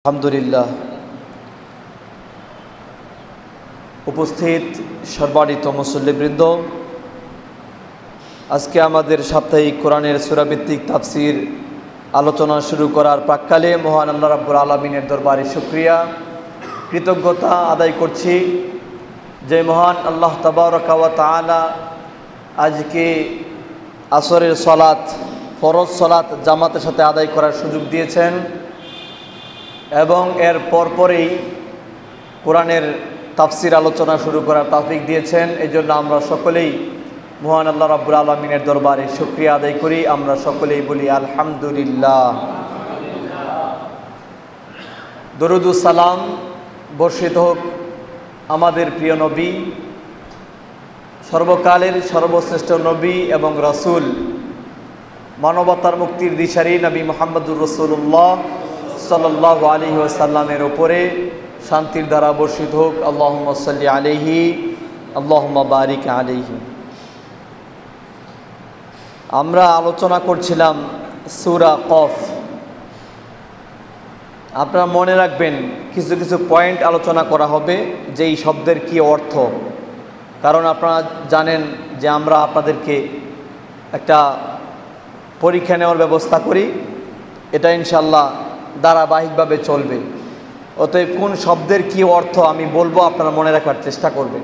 আলহামদুলিল্লাহ। উপস্থিত সম্মানিত মুসল্লিবৃন্দ, আজকে আমাদের সাপ্তাহিক কোরআনের সূরা ভিত্তিক তাফসীর আলোচনা শুরু করার প্রাক্কালে মহান আল্লাহ রাব্বুল আলামিনের দরবারে শুকরিয়া কৃতজ্ঞতা আদায় করছি যে মহান আল্লাহ তাবারকা ওয়া তাআলা আজকে আসরের সালাত, ফরজ সালাত জামাতের সাথে আদায় করার সুযোগ দিয়েছেন এবং এর পরপরই কোরআনের তাফসীর আলোচনা শুরু করার তৌফিক দিয়েছেন। এই জন্য আমরা সকলেই মহান আল্লাহ রাব্বুল আলামিনের দরবারে শুকরিয়া আদায় করি। আমরা সকলেই বলি আলহামদুলিল্লাহ। দরুদ ও সালাম বর্ষিত হোক আমাদের প্রিয় নবী, সর্বকালের সর্বশ্রেষ্ঠ নবী এবং রাসূল, মানবতার মুক্তির দিশারি নবী মুহাম্মদুর রাসূলুল্লাহ সাল্লাল্লাহু আলাইহি ওয়াসাল্লামের উপরে শান্তির ধারা বর্ষিত হোক। আল্লাহুম্মা সাল্লি আলাইহি আল্লাহুম্মা বারিক আলাইহি। আমরা আলোচনা করছিলাম সূরা কফ। আপনারা মনে রাখবেন কিছু কিছু পয়েন্ট আলোচনা করা হবে যে এই শব্দের কী অর্থ, কারণ আপনারা জানেন যে আমরা আপনাদেরকে একটা পরীক্ষা নেওয়ার ব্যবস্থা করি, এটা ইনশাল্লাহ ধারাবাহিকভাবে চলবে। অতএব কোন শব্দের কী অর্থ আমি বলবো, আপনারা মনে রাখার চেষ্টা করবেন।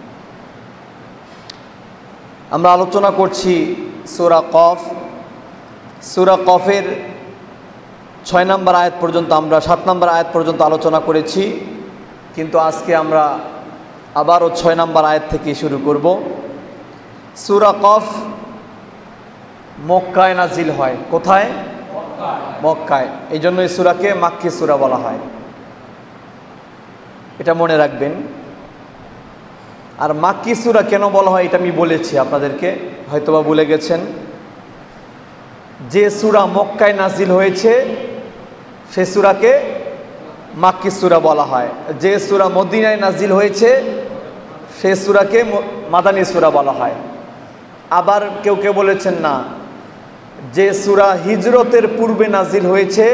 আমরা আলোচনা করছি সূরা কফ। সূরা কফের 6 নম্বর আয়াত পর্যন্ত, আমরা 7 নম্বর আয়াত পর্যন্ত আলোচনা করেছি, কিন্তু আজকে আমরা আবারও 6 নম্বর আয়াত থেকে শুরু করব। সূরা কফ মক্কায় নাজিল হয়। কোথায়? মক্কায়। এই জন্য এই সূরাকে মাক্কি সূরা বলা হয়, এটা মনে রাখবেন। আর মাক্কি সূরা কেন বলা হয় এটা আমি বলেছি আপনাদেরকে, হয়তোবা ভুলে গেছেন। যে সূরা মক্কায় নাজিল হয়েছে সে সূরাকে মাক্কি সূরা বলা হয়। যে সূরা মদিনায় নাজিল হয়েছে সে সূরাকে মাদানী সূরা বলা হয়। আবার কেউ কেউ বলেছেন না, যে সূরা হিজরতের পূর্বে নাজিল হয়েছে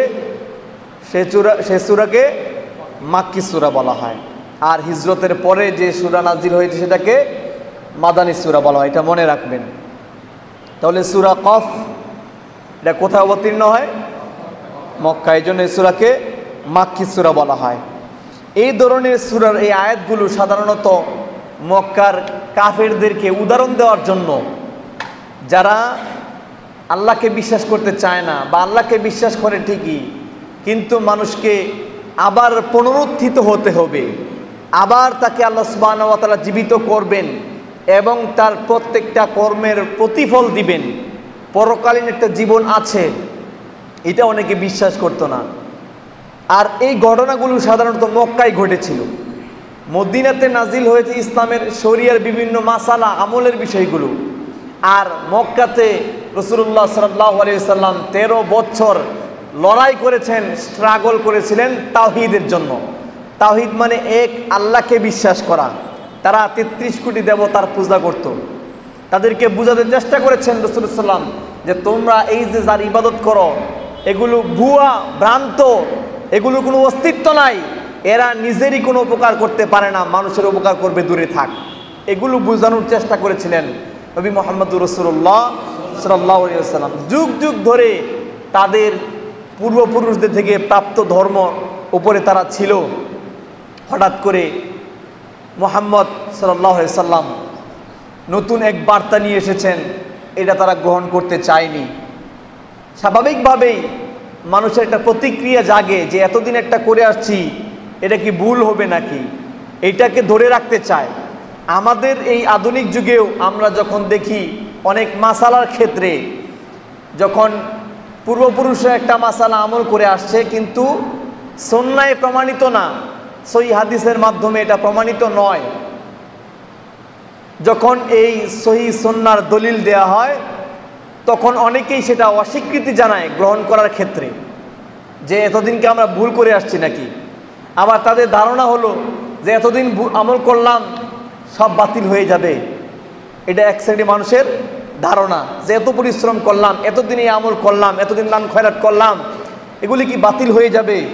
সে সূরাকে মাক্কি সূরা বলা হয়, আর হিজরতের পরে যে সূরা নাজিল হয়েছে সেটাকে মাদানী সূরা বলা হয়, এটা মনে রাখবেন। তাহলে সূরা কফ এটা কোথায় অবতীর্ণ হয়? মক্কা। এই জন্য এই সূরাকে মাক্কি সূরা বলা হয়। এই ধরনের সূরার এই আয়াতগুলো সাধারণত মক্কার কাফেরদেরকে উদাহরণ দেওয়ার জন্য, যারা আল্লাহকে বিশ্বাস করতে চায় না বা আল্লাহকে বিশ্বাস করে ঠিকই, কিন্তু মানুষকে আবার পুনরুত্থিত হতে হবে, আবার তাকে আল্লাহ সুবহানাহু ওয়া তাআলা জীবিত করবেন এবং তার প্রত্যেকটা কর্মের প্রতিফল দিবেন, পরকালীন একটা জীবন আছে, এটা অনেকে বিশ্বাস করতো না। আর এই ঘটনাগুলো সাধারণত মক্কায় ঘটেছিল। মদিনাতে নাজিল হয়েছে ইসলামের শরিয়ার বিভিন্ন মাসালা আমলের বিষয়গুলো, আর মক্কাতে রাসূলুল্লাহ সাল্লাল্লাহু আলাইহি ওয়াসাল্লাম 13 বছর লড়াই করেছেন, স্ট্রাগল করেছিলেন তাওহীদের জন্য। তাওহীদ মানে এক আল্লাহকে বিশ্বাস করা। তারা 33 কোটি দেবতার পূজা করত। তাদেরকে বোঝাতে চেষ্টা করেছেন রাসূলুল্লাহ সাল্লাম যে তোমরা এই যে যার ইবাদত করো এগুলো ভুয়া, ভ্রান্ত, এগুলো কোনো অস্তিত্ব নাই, এরা নিজেরই কোনো উপকার করতে পারে না, মানুষের উপকার করবে দূরে থাক। এগুলো বোঝানোর চেষ্টা করেছিলেন নবী মুহাম্মদুর রাসূলুল্লাহ সাল্লাল্লাহু আলাইহি ওয়াসাল্লাম। যুগ যুগ ধরে তাদের পূর্বপুরুষদের থেকে প্রাপ্ত ধর্ম উপরে তারা ছিল। হঠাৎ করে মুহাম্মদ সাল্লাল্লাহু আলাইহি ওয়াসাল্লাম নতুন এক বার্তা নিয়ে এসেছেন, এটা তারা গ্রহণ করতে চায়নি। স্বাভাবিকভাবেই মানুষের একটা প্রতিক্রিয়া জাগে যে এতদিন একটা করে আসছি, এটা কি ভুল হবে নাকি, এইটাকে ধরে রাখতে চায়। আমাদের এই আধুনিক যুগেও আমরা যখন দেখি অনেক মাসালার ক্ষেত্রে, যখন পূর্বপুরুষরা একটা মাসালা আমল করে আসছে কিন্তু সুন্নাহে প্রমাণিত না, সহিহ হাদিসের মাধ্যমে এটা প্রমাণিত নয়, যখন এই সহিহ সুন্নাহর দলিল দেয়া হয় তখন অনেকেই সেটা অস্বীকৃতি জানায় গ্রহণ করার ক্ষেত্রে, যে এতদিনকে আমরা ভুল করে আসছি নাকি। আবার তাদের ধারণা হলো যে এতদিন আমল করলাম সব বাতিল হয়ে যাবে। এটা এক শ্রেণী মানুষের ধারণা যে এত পরিশ্রম করলাম, এতদিন এই আমল করলাম, এতদিন দান খয়রাত করলাম, এগুলি কি বাতিল হয়ে যাবে।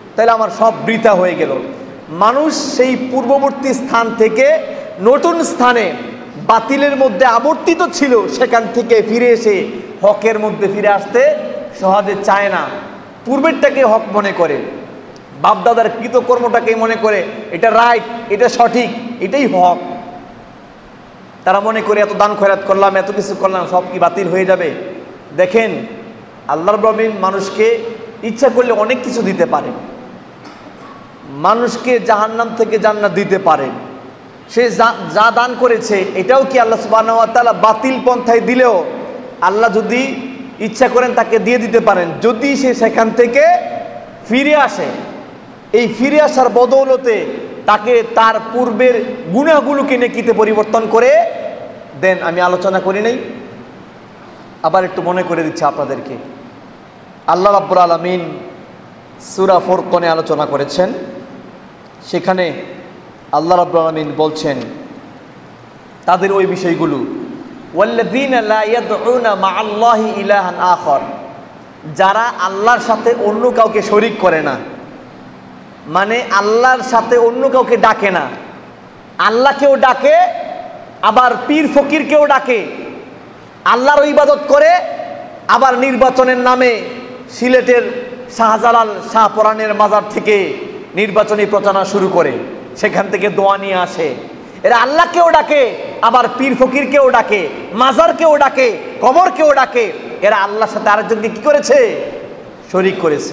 তাহলে আমার সব বৃথা হয়ে গেল। মানুষ সেই পূর্ববর্তী স্থান থেকে নতুন স্থানে বাতিলের মধ্যে আবর্তিত ছিল, সেখান থেকে ফিরে এসে হকের মধ্যে ফিরে আসতে সহজে চায় না। পূর্বেরটাকে হক মনে করে, বাপদাদার কৃতকর্মটাকেই মনে করে এটা রাইট, এটা সঠিক, এটাই হক। তারা মনে করে এত দান খয়রাত করলাম, এত কিছু করলাম, সব কি বাতিল হয়ে যাবে? দেখেন, আল্লাহ রাব্বুল আলামিন মানুষকে ইচ্ছা করলে অনেক কিছু দিতে পারে, মানুষকে জাহান্নাম থেকে জান্নাত দিতে পারে। সে যা দান করেছে এটাও কি আল্লাহ সুবহানাহু ওয়া তাআলা বাতিল পন্থায় দিলেও আল্লাহ যদি ইচ্ছা করেন তাকে দিয়ে দিতে পারেন, যদি সে সেখান থেকে ফিরে আসে। এই ফিরে আসার বদৌলতে তাকে তার পূর্বের গুনাহগুলোকে নেকিতে পরিবর্তন করে দেন। আমি আলোচনা করি নাই, আবার একটু মনে করে দিচ্ছি আপনাদেরকে। আল্লাহ রাব্বুল আলামিন সূরা ফুরকানে আলোচনা করেছেন, সেখানে আল্লাহ রাব্বুল আলামিন বলছেন তাদের ওই বিষয়গুলো, ওয়াল্লাযীনা লা ইয়াদউনা মা'আল্লাহি ইলাহান আখার, যারা আল্লাহর সাথে অন্য কাউকে শরীক করে না, মানে আল্লাহর সাথে অন্য কাউকে ডাকে না। আল্লাহকেও ডাকে, আবার পীর ফকিরকেও ডাকে, আল্লাহর ইবাদত করে, আবার নির্বাচনের নামে সিলেটের শাহজালাল শাহপরানের মাজার থেকে নির্বাচনী প্রচারণা শুরু করে, সেখান থেকে দোয়া নিয়ে আসে। এরা আল্লাহকেও ডাকে, আবার পীর ফকিরকেও ডাকে, মাজারকেও ডাকে, কবরকেও ডাকে। এরা আল্লাহর সাথে আরেকজনকে কি করেছে? শরীক করেছে।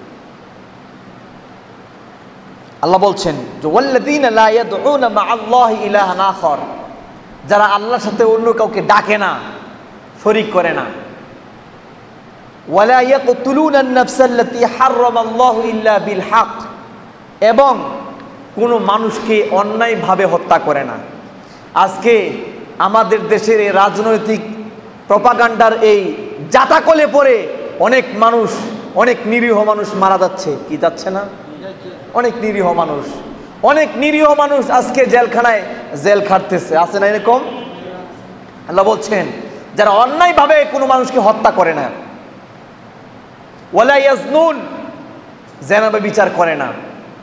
আল্লাহ বলছেন যে ওয়াল্লাযীনা লা ইয়াদউনা মা'আল্লাহি ইলাহান আখার, যারা আল্লাহর সাথে অন্য কাউকে ডাকে না, শরীক করে না। ওয়ালা ইয়াকতুলুনা আন-নাফসাল্লাতী হারামাল্লাহু ইল্লা বিল হক, এবং কোনো মানুষকে অন্যায়ভাবে হত্যা করে না। আজকে আমাদের দেশের এই রাজনৈতিক প্রপাগান্ডার এই জাতাকলে পড়ে অনেক মানুষ, অনেক নিরীহ মানুষ মারা যাচ্ছে। কি যাচ্ছে না? অনেক নিরীহ মানুষ, অনেক নিরীহ মানুষ আজকে জেলখানায় জেল খাটতেছে, আছে না এরকম? আল্লাহ বলছেন যারা অন্যায়ভাবে কোনো মানুষকে হত্যা করে না, ওয়ালা ইয়াজনুন, জেনাবে বিচার করে না,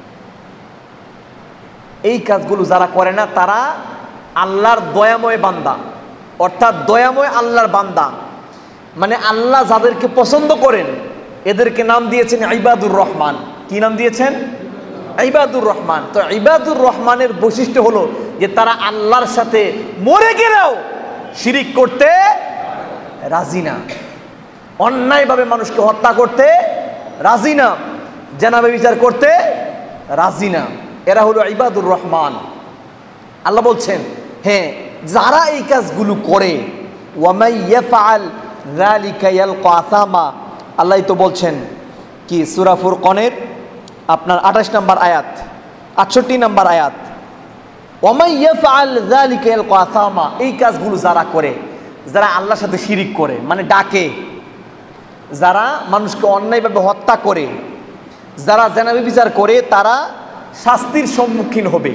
এই কাজগুলো যারা করে না তারা আল্লাহর দয়াময় বান্দা, অর্থাৎ দয়াময় আল্লাহর বান্দা। মানে আল্লাহ যাদেরকে পছন্দ করেন এদেরকে নাম দিয়েছেন ইবাদুর রহমান। কি নাম দিয়েছেন? ইবাদুর রহমান। তো ইবাদুর রহমানের বৈশিষ্ট্য হলো যে তারা আল্লাহর সাথে মরে গেলেও শিরিক করতে রাজি না, অন্যায়ভাবে মানুষকে হত্যা করতে রাজি না, জেনাবে বিচার করতে রাজি না। এরা হলো ইবাদুর রহমান। আল্লাহ বলছেন হ্যাঁ, যারা এই কাজগুলো করে, ওয়ামাই ইয়াফআল যালিকা ইয়ালকা আসামা, আল্লাহ তো বলছেন কি সূরা ফুরকানের আপনার 28 নম্বর আয়াত, 68 নম্বর আয়াত, ওয়ামাই ইয়াফআল যালিকা ইয়ালকা আসামা, এই কাজগুলো যারা করে, যারা আল্লাহর সাথে শিরিক করে, মানে ডাকে, যারা মানুষকে অন্যায়ভাবে হত্যা করে, যারা জেনাবে বিচার করে, তারা শাস্তির সম্মুখীন হবে।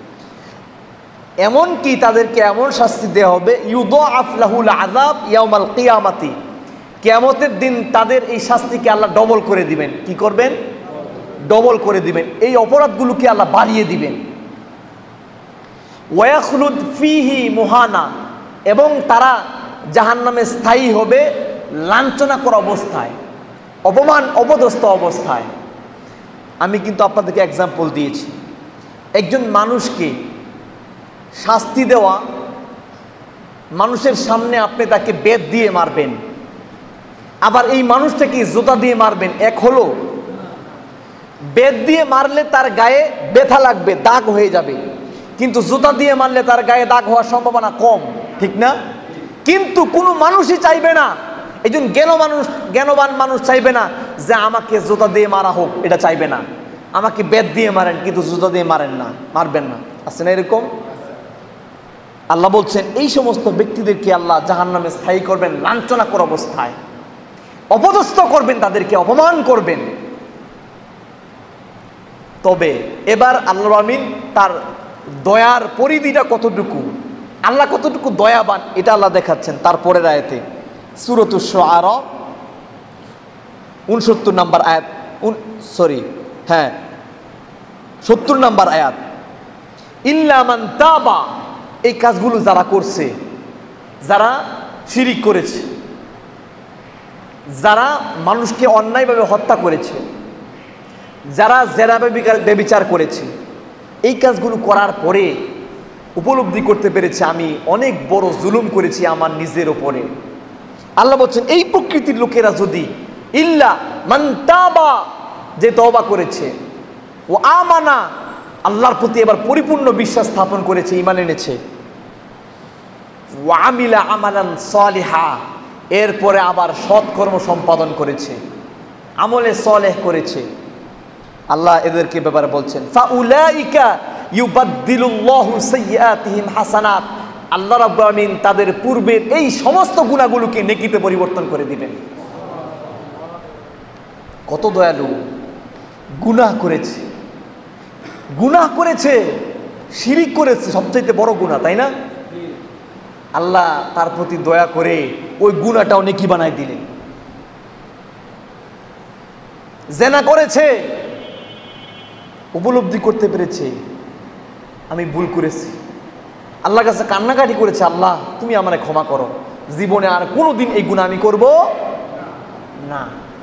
এমনকি তাদেরকে এমন শাস্তি দেওয়া হবে, ইউদাআফ লাহুল আযাব ইয়াউমাল কিয়ামাতি, কিয়ামতের দিন তাদের এই শাস্তিকে আল্লাহ ডবল করে দিবেন। কি করবেন? ডবল করে দিবেন। এই অপরাধগুলোকে আল্লাহ বাড়িয়ে দিবেন। ওয়ায়াখলুদ ফীহি মুহানা, এবং তারা জাহান্নামে স্থায়ী হবে লাঞ্ছনা করা অবস্থায়, অপমান অপদস্থ অবস্থায়। আমি কিন্তু আপনাদেরকে এক্সাম্পল দিয়েছি। একজন মানুষকে শাস্তি দেওয়া, মানুষের সামনে আপনি তাকে বেত দিয়ে মারবেন, আবার এই মানুষটাকে জুতা দিয়ে মারবেন, এক হলো? বেত দিয়ে মারলে তার গায়ে ব্যথা লাগবে, দাগ হয়ে যাবে, কিন্তু জুতা দিয়ে মারলে তার গায়ে দাগ হওয়ার সম্ভাবনা কম, ঠিক না? কিন্তু কোনো মানুষই চাইবে না, একজন জ্ঞানবান মানুষ চাইবে না যে আমাকে জুতা দিয়ে মারা হোক, এটা চাইবে না। আমাকে বেত দিয়ে মারেন, কিন্তু জুতা দিয়ে মারবেন না, আছে না এরকম? আল্লাহ বলছেন এই সমস্ত ব্যক্তিদেরকে আল্লাহ জাহান্নামে স্থায়ী করবেন লাঞ্ছনাকর অবস্থায়, অপদস্থ করবেন, তাদেরকে অপমান করবেন। তবে এবার আল্লাহ আমিন তার দয়ার পরিধিটা কতটুকু, আল্লাহ কতটুকু দয়াবান, এটা আল্লাহ দেখাচ্ছেন তারপরের আয়াতে, সূরাতুশ শুআরা 69 নম্বর আয়াত, হ্যাঁ 70 নম্বর আয়াত, ইল্লা মান তাবা, এই কাজগুলো যারা করছে, যারা শিরিক করেছে, যারা মানুষকে অন্যায়ভাবে হত্যা করেছে, যারা জেনা ব্যভিচার করেছে, এই কাজগুলো করার পরে উপলব্ধি করতে পেরেছে আমি অনেক বড় জুলুম করেছি আমার নিজের ওপরে। আল্লাহ বলছেন এই প্রকৃতির লোকেরা যদি ইল্লা মান তাবা, যে তওবা করেছে, ও আমানা, আল্লাহর প্রতি এবার পরিপূর্ণ বিশ্বাস স্থাপন করেছে, ঈমান এনেছে, ওয়া আমিলা আমালান সালিহা, এরপরে আবার সৎকর্ম সম্পাদন করেছে, আমলে সালেহ করেছে, আল্লাহ এদেরকে ব্যাপারে বলছেন ফাউলাইকা ইউবাদদিলুল্লাহু সাইয়্যাতিহিম হাসানাত, আল্লাহ রাব্বুল আমিন তাদের পূর্বের এই সমস্ত গুনাহগুলোকে নেকিতে পরিবর্তন করে দিবেন। কত দয়ালু! গুনাহ করেছে, গুনাহ করেছে, শিরিক করেছে, সবচেয়ে বড় গুনাহ, তাই না? আল্লাহ তার প্রতি দয়া করে ওই গুনাহটাও নেকি বানায় দিলেন। জেনা করেছে, উপলব্ধি করতে পেরেছে আমি ভুল করেছি, আল্লাহর কাছে কান্নাকাটি করেছে, আল্লাহ তুমি আমারে ক্ষমা করো, জীবনে আর কোনোদিন এই গুনাহ আমি করব না।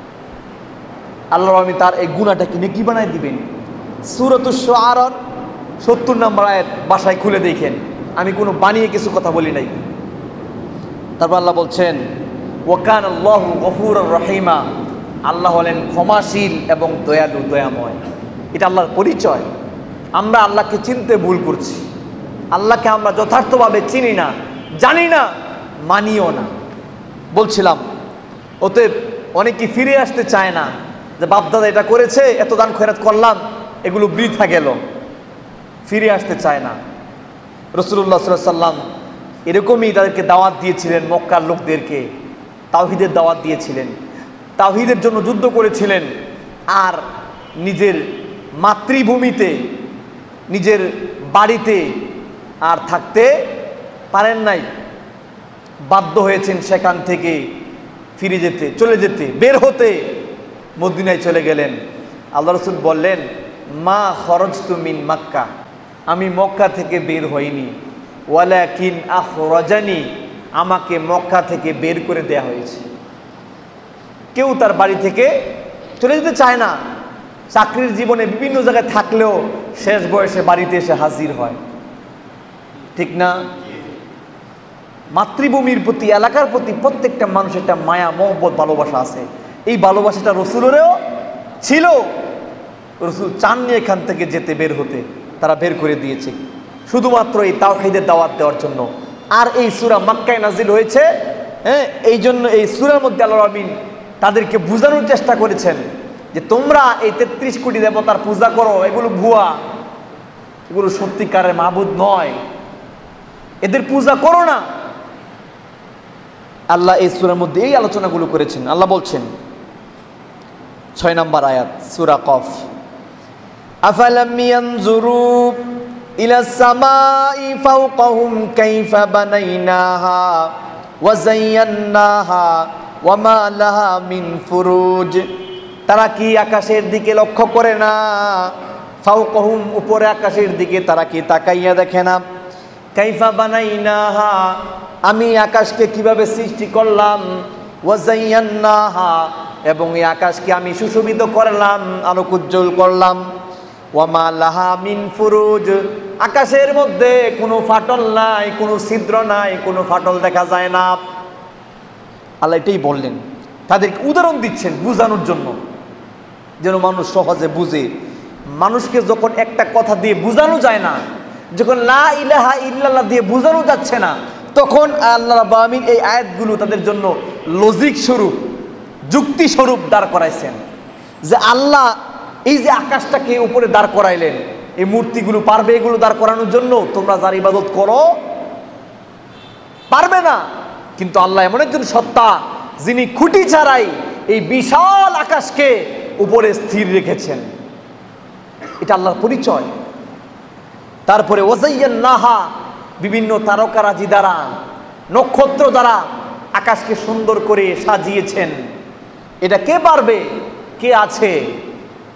আল্লাহ আমি তার এই গুনাহটাকে নেকি বানায় দিবেন। সূরাতুশ শুআরার 70 নম্বর আয়াত বাসায় খুলে দেখেন, আমি কোনো বানিয়ে কিছু কথা বলি নাই। তারপর আল্লাহ বলছেন ওয়া কানাল্লাহু গফুরুর রহিমা, আল্লাহ হলেন ক্ষমাশীল এবং দয়ালু, দয়াময়। এটা আল্লাহর পরিচয়। আমরা আল্লাহকে চিনতে ভুল করছি, আল্লাহকে আমরা যথার্থভাবে চিনি না, জানি না, মানিও না। বলছিলাম অতএব অনেকে ফিরে আসতে চায় না, যে বাপদাদা এটা করেছে, এত দান খয়রাত করলাম, এগুলো বৃথা গেল, ফিরে আসতে চায় না। রাসূলুল্লাহ সাল্লাল্লাহু আলাইহি ওয়াসাল্লাম এরকমই তাদেরকে দাওয়াত দিয়েছিলেন, মক্কার লোকদেরকে তাওহীদের দাওয়াত দিয়েছিলেন, তাওহীদের জন্য যুদ্ধ করেছিলেন, আর নিজের মাতৃভূমিতে, নিজের বাড়িতে আর থাকতে পারেন নাই, বাধ্য হয়েছেন সেখান থেকে ফিরে যেতে, চলে যেতে, বের হতে, মদিনায় চলে গেলেন। আল্লাহ রাসূল বললেন মা খরজতু মিন মক্কা, আমি মক্কা থেকে বের হইনি, ওয়ালাকিন আখরাজানি, আমাকে মক্কা থেকে বের করে দেয়া হয়েছে। কেউ তার বাড়ি থেকে চলে যেতে চায় না, চাকরির জীবনে বিভিন্ন জায়গায় থাকলেও শেষ বয়সে বাড়িতে এসে হাজির হয়, ঠিক না? মাতৃভূমির প্রতি, এলাকার প্রতি প্রত্যেকটা মানুষের একটা মায়া, মহব্বত, ভালোবাসা আছে। এই ভালোবাসাটা রাসূলেরও ছিল। রাসূল চাননি এখান থেকে যেতে, বের হতে, তারা বের করে দিয়েছে শুধুমাত্র এই তাওহীদের দাওয়াত দেওয়ার জন্য। আর এই সূরা মক্কায় নাজিল হয়েছে, হ্যাঁ, এই জন্য এই সূরার মধ্যে আল্লাহ আমিন তাদেরকে বোঝানোর চেষ্টা করেছেন যে তোমরা এই 33 কোটি দেবতার পূজা করো, এগুলো ভুয়া, এগুলো সত্যিকারের মাবুদ নয়, এদের পূজা করো না। আল্লাহ এই সূরার মধ্যে এই আলোচনাগুলো করেছেন। আল্লাহ বলছেন 6 নম্বর আয়াত সূরা কফ, আফালাম ইয়ানজুরু ইলাস সামাই ফাওকাহুম কাইফা বানাইনাহা ওয়া যায়্যানাহা ওয়া মা লাহা মিন ফুরুজ, তারা কি আকাশের দিকে লক্ষ্য করে না? ফাওকাহুম, উপরে আকাশের দিকে তারা কি তাকাইয়া দেখে না? কাইফা বানাইনাহা, আমি আকাশকে কিভাবে সৃষ্টি করলাম, ওয়া যায়্যানাহা, এবং এই আকাশকে আমি সুশোভিত করলাম, আলোক উজ্জ্বল করলাম, ওয়া মা লাহা মিন ফুরুজ, আকাশের মধ্যে কোনো ফাটল নাই, কোনো ছিদ্র নাই, কোনো ফাটল দেখা যায় না। আল্লাহ এটাই বললেন, তাদেরকে উদাহরণ দিচ্ছেন বুঝানোর জন্য, যেন মানুষ সহজে বুঝে। মানুষকে যখন একটা কথা দিয়ে বুঝানো যায় না, যখন লা ইলাহা ইল্লাল্লাহ দিয়ে বুঝানো যাচ্ছে না, তখন আল্লাহ রাব্বুল আমিন এই আয়াতগুলো তাদের জন্য লজিক স্বরূপ, যুক্তি স্বরূপ দাঁড় করাইছেন। যে আল্লাহ এই যে আকাশটাকে উপরে দাঁড় করাইলেন, এই মূর্তিগুলো পারবে এগুলো দাঁড় করানোর জন্য? তোমরা যার ইবাদত করো পারবে না। কিন্তু আল্লাহ এমন একজন সত্তা, যিনি খুঁটি ছাড়াই এই বিশাল আকাশকে উপরে স্থির রেখেছেন, এটা আল্লাহর পরিচয়। তারপরে ওয়াযায়্যানাহা, বিভিন্ন তারকারাজি দ্বারা, নক্ষত্র দ্বারা আকাশকে সুন্দর করে সাজিয়েছেন। এটা কে পারবে? কে আছে?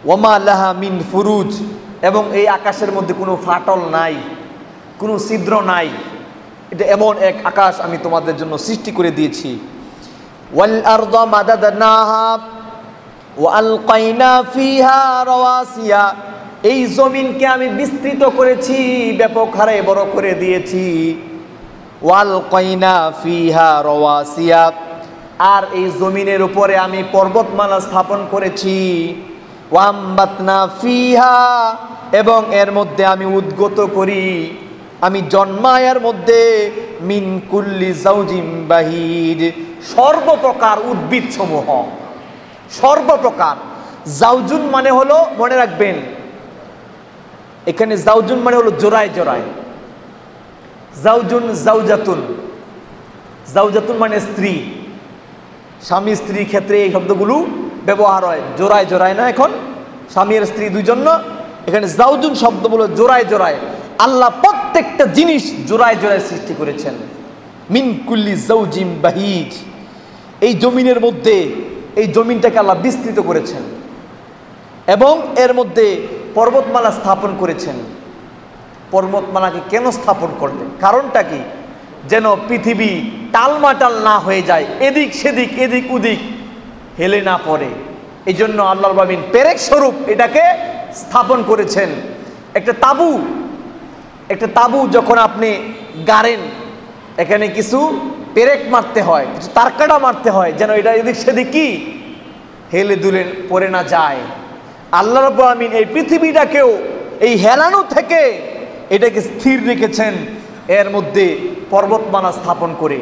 ওয়ামা লাহা মিন ফুরুজ, এবং এই আকাশের মধ্যে কোনো ফাটল নাই, কোনো ছিদ্র নাই। এটা এমন এক আকাশ আমি তোমাদের জন্য সৃষ্টি করে দিয়েছি। ওয়াল আরদা মাদাদনাহা ওয়া আলকাইনা ফিহা রাওয়াসিয়া, এই জমিনকে আমি বিস্তৃত করেছি, ব্যাপক হারে বড় করে দিয়েছি। ওয়াল কাইনা ফিহা রাওয়াসিয়া, আর এই জমিনের উপরে আমি পর্বতমালা স্থাপন করেছি। ওয়ামবাতনা ফিহা, এবং এর মধ্যে আমি উদ্গত করি, আমি জন্মায় এর মধ্যে মিন কুল্লি জাওজিম বাহির, সর্বপ্রকার উদ্ভিদ সমূহ, সর্বপ্রকার। জাওজুন মানে হলো, মনে রাখবেন এখানে জাওজুন মানে হলো জোড়ায় জোড়ায়। জাওজুন জাওজাতুন, জাওজাতুন মানে স্ত্রী, স্বামী স্ত্রীর ক্ষেত্রে এই শব্দগুলো ব্যবহার হয়, জোড়ায় জোড়ায় না। এখন স্বামী আর স্ত্রী দুইজন না, এখানে জাওজুন শব্দ বলো জোড়ায় জোড়ায়। আল্লাহ প্রত্যেকটা জিনিস জোড়ায় জোড়ায় সৃষ্টি করেছেন। মিন কুল্লি জাওজিম বাহিজ, এই জমিনের মধ্যে, এই জমিনটাকে আল্লাহ বিস্তৃত করেছেন এবং এর মধ্যে পর্বতমালা স্থাপন করেছেন। পর্বতমালাকে কেন স্থাপন করলেন, কারণটা কি? যেন পৃথিবী টালমাটাল না হয়ে যায়, এদিক সেদিক এদিক ওদিক হেলে না পড়ে। এই জন্য আল্লাহ রাব্বুল আলামিন পেরেক স্বরূপ এটাকে স্থাপন করেছেন। একটা তাবু যখন আপনি গাড়েন, এখানে কিছু পেরেক মারতে হয়, কিছু তারকাটা মারতে হয়, যেন এটা এদিক সেদিক কি হেলে দুলে পড়ে না যায়। আল্লাহ রাব্বুল আলামিন এই পৃথিবীটাকেও এই হেলানো থেকে এটাকে স্থির রেখেছেন, এর মধ্যে পর্বতমালা স্থাপন করে।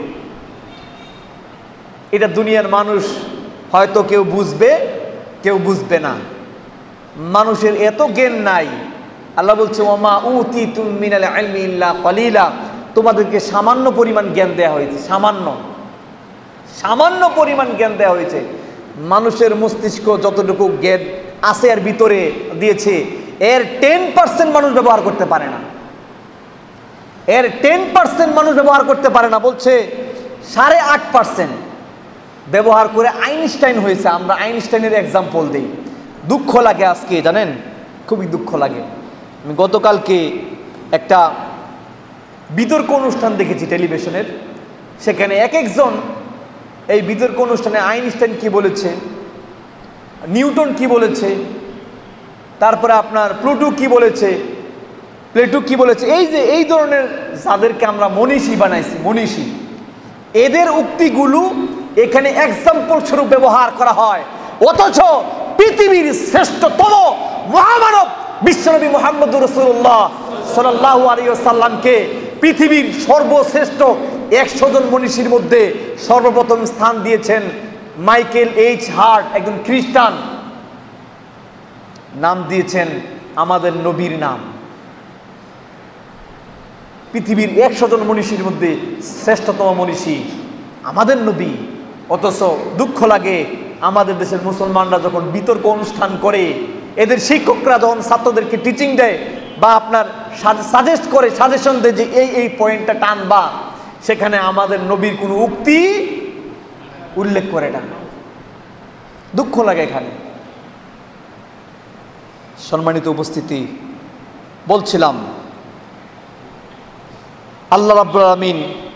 এটা দুনিয়ার মানুষ হয়তো কেউ বুঝবে, কেউ বুঝবে না, মানুষের এত জ্ঞান নাই। আল্লাহ বলছে ওমা উতিতুম মিনাল ইলমি ইল্লা কলিলা, তোমাদেরকে সামান্য পরিমাণ জ্ঞান দেওয়া হয়েছে, সামান্য পরিমাণ জ্ঞান দেওয়া হয়েছে। মানুষের মস্তিষ্ক যতটুকু জ্ঞান আছে এর ভিতরে দিয়েছে, এর 10% মানুষ ব্যবহার করতে পারে না, এর 10% মানুষ ব্যবহার করতে পারে না। বলছে 8.5% ব্যবহার করে আইনস্টাইন হয়েছে। আমরা আইনস্টাইনের এক্সাম্পল দিই, দুঃখ লাগে আজকে, জানেন খুবই দুঃখ লাগে। আমি গতকালকে একটা বিতর্ক অনুষ্ঠান দেখেছি টেলিভিশনের, সেখানে এক একজন এই বিতর্ক অনুষ্ঠানে আইনস্টাইন কি বলেছে, নিউটন কি বলেছে, তারপরে আপনার প্লুটো কি বলেছে, এই যে এই ধরনের যাদেরকে আমরা মনীষী বানাইছি, মনীষী, এদের উক্তিগুলো এখানে এক্সাম্পল স্বরূপ ব্যবহার করা হয়। অথচ পৃথিবীর শ্রেষ্ঠতম মহামানব বিশ্বনবী মুহাম্মদুর রাসূলুল্লাহ সাল্লাল্লাহু আলাইহি ওয়াসাল্লামকে পৃথিবীর সর্বশ্রেষ্ঠ 100 জন মনীষীর মধ্যে সর্বপ্রথম স্থান দিয়েছেন মাইকেল এইচ হার্ট, একজন খ্রিস্টান, নাম দিয়েছেন আমাদের নবীর নাম। পৃথিবীর 100 জন মনীষীর মধ্যে শ্রেষ্ঠতম মনীষী আমাদের নবী। অথচ দুঃখ লাগে আমাদের দেশের মুসলমানরা যখন বিতর্ক অনুষ্ঠান করে, এদের শিক্ষকরা যখন ছাত্রদেরকে টিচিং দেয় বা আপনার সাজেস্ট করে, সাজেশন দেয় যে এই পয়েন্টটা টানবা, সেখানে আমাদের নবীর কোনো উক্তি উল্লেখ করে না। দুঃখ লাগে এখানে। সম্মানিত উপস্থিতি, বলছিলাম আল্লাহ রাব্বুল আলামিন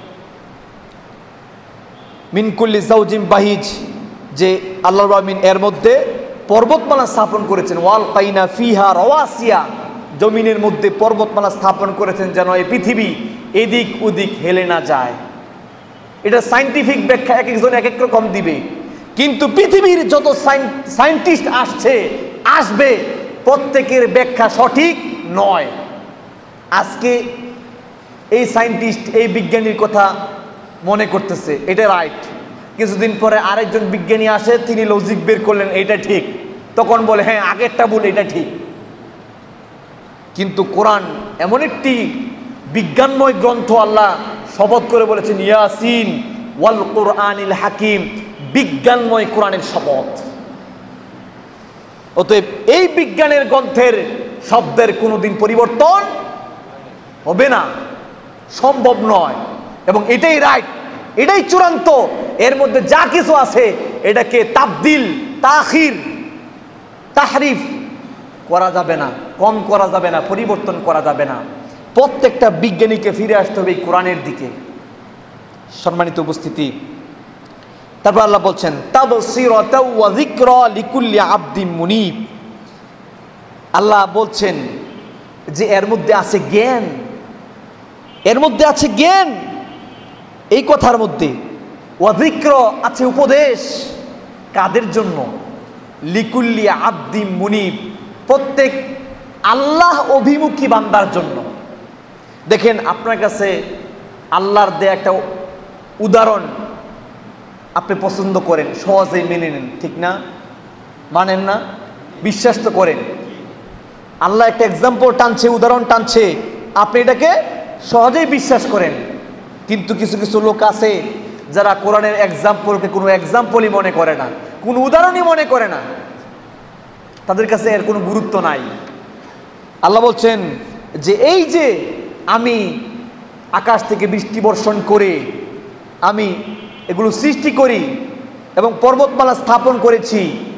মিন কুল্লি জাওজিম বাহিজ, যে আল্লাহ রাব্বুল আলামিন এর মধ্যে পর্বতমালা স্থাপন করেছেন। ওয়াল কাইনা ফিহা রাওয়াসিয়া, জমিনের মধ্যে পর্বতমালা স্থাপন করেছেন যেন এই পৃথিবী এদিক ওদিক হেলে না যায়। এটা সায়েন্টিফিক ব্যাখ্যা এক একজন এক এক রকম দিবে, কিন্তু পৃথিবীর যত সায়েন্টিস্ট আসবে প্রত্যেকের ব্যাখ্যা সঠিক নয়। আজকে এই সায়েন্টিস্ট, এই বিজ্ঞানীর কথা মনে করতেছে এটা রাইট, কিছুদিন পরে আরেকজন বিজ্ঞানী আসে, তিনি লজিক বের করলেন এটা ঠিক, তখন বলে হ্যাঁ আগেরটা বলে এটা ঠিক। কিন্তু কোরআন এমন একটি বিজ্ঞানময় গ্রন্থ, আল্লাহ শপথ করে বলেছেন ইয়াসিন ওয়াল কুরআনিল হাকিম, বিজ্ঞানময় কোরআনের শপথ। অতএব এই বিজ্ঞানের গ্রন্থের শব্দের কোনোদিন পরিবর্তন হবে না, সম্ভব নয়, এবং এটাই রাইট, এটাই চূড়ান্ত। এর মধ্যে যা কিছু আছে এটাকে তাবদিল, তাখির, তাহরিফ করা যাবে না, কম করা যাবে না, পরিবর্তন করা যাবে না। প্রত্যেকটা বিজ্ঞানীকে ফিরে আসতে হবে এই কোরআনের দিকে। সম্মানিত উপস্থিতি, তারপর আল্লাহ বলছেন তাবসিরাতাও ওয়া যিকরা লিকুল্লি আবদিন মুনিব। আল্লাহ বলছেন যে এর মধ্যে আছে জ্ঞান, এর মধ্যে আছে জ্ঞান এই কথার মধ্যে। ওয়া যিকর আছে উপদেশ, কাদের জন্য? লিকুল্লি আবদিন মুনিব, প্রত্যেক আল্লাহ অভিমুখী বান্দার জন্য। দেখেন আপনার কাছে আল্লাহর দেয়া একটা উদাহরণ আপনি পছন্দ করেন, সহজেই মেনে নেন, ঠিক না? মানেন না? বিশ্বাস তো করেন। আল্লাহ একটা এক্সাম্পল টানছে, উদাহরণ টানছে, আপনি এটাকে সহজেই বিশ্বাস করেন। কিন্তু কিছু কিছু লোক আছে যারা কোরআনের এক্সাম্পলকে কোনো এক্সাম্পলই মনে করে না, কোনো উদাহরণই মনে করে না, তাদের কাছে এর কোনো গুরুত্ব নাই। আল্লাহ বলছেন যে এই যে আমি আকাশ থেকে বৃষ্টি বর্ষণ করে আমি এগুলো সৃষ্টি করি এবং পর্বতমালা স্থাপন করেছি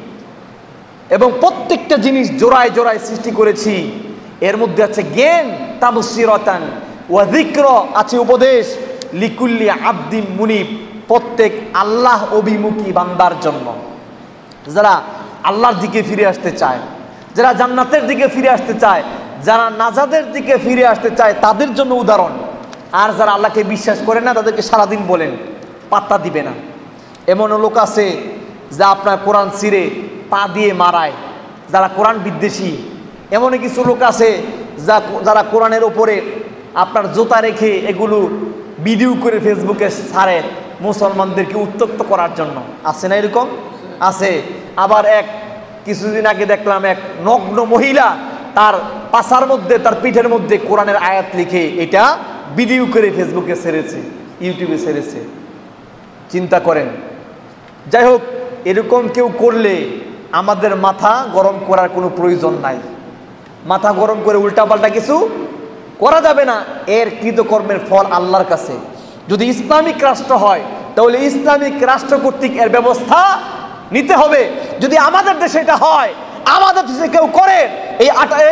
এবং প্রত্যেকটা জিনিস জোড়ায় জোড়ায় সৃষ্টি করেছি, এর মধ্যে আছে জ্ঞান, তাবসিরাতান ওয়া যিকরা আছে উপদেশ, লিকুল্লি আবদিন মুনিব প্রত্যেক আল্লাহ অভিমুখী বান্দার জন্য। যারা আল্লাহর দিকে ফিরে আসতে চায়, যারা জান্নাতের দিকে ফিরে আসতে চায়, যারা নাজাদের দিকে ফিরে আসতে চায়, তাদের জন্য উদাহরণ। আর যারা আল্লাহকে বিশ্বাস করে না তাদেরকে সারাদিন বলেন, পাত্তা দিবে না। এমন লোক আছে যা আপনার কোরআন ছিঁড়ে পা দিয়ে মারায়, যারা কোরআন বিদ্বেষী। এমন কিছু লোক আছে যারা কোরআনের ওপরে আপনার জোতা রেখে এগুলো ভিডিও করে ফেসবুকে ছাড়ে মুসলমানদেরকে উত্তক্ত করার জন্য। আছে না এরকম? আছে। আবার কিছুদিন আগে দেখলাম এক নগ্ন মহিলা তার পাছার মধ্যে, তার পিঠের মধ্যে কোরআনের আয়াত লিখে এটা ভিডিও করে ফেসবুকে ছেড়েছে, ইউটিউবে ছেড়েছে। চিন্তা করেন। যাই হোক, এরকম কেউ করলে আমাদের মাথা গরম করার কোনো প্রয়োজন নাই। মাথা গরম করে উল্টাপাল্টা কিছু করা যাবে না। এর কৃতকর্মের ফল আল্লাহর কাছে। যদি ইসলামিক রাষ্ট্র হয় তাহলে ইসলামিক রাষ্ট্র কর্তৃক এর ব্যবস্থা নিতে হবে। যদি আমাদের দেশে এটা হয়, আমাদের দেশে কেউ করে, এই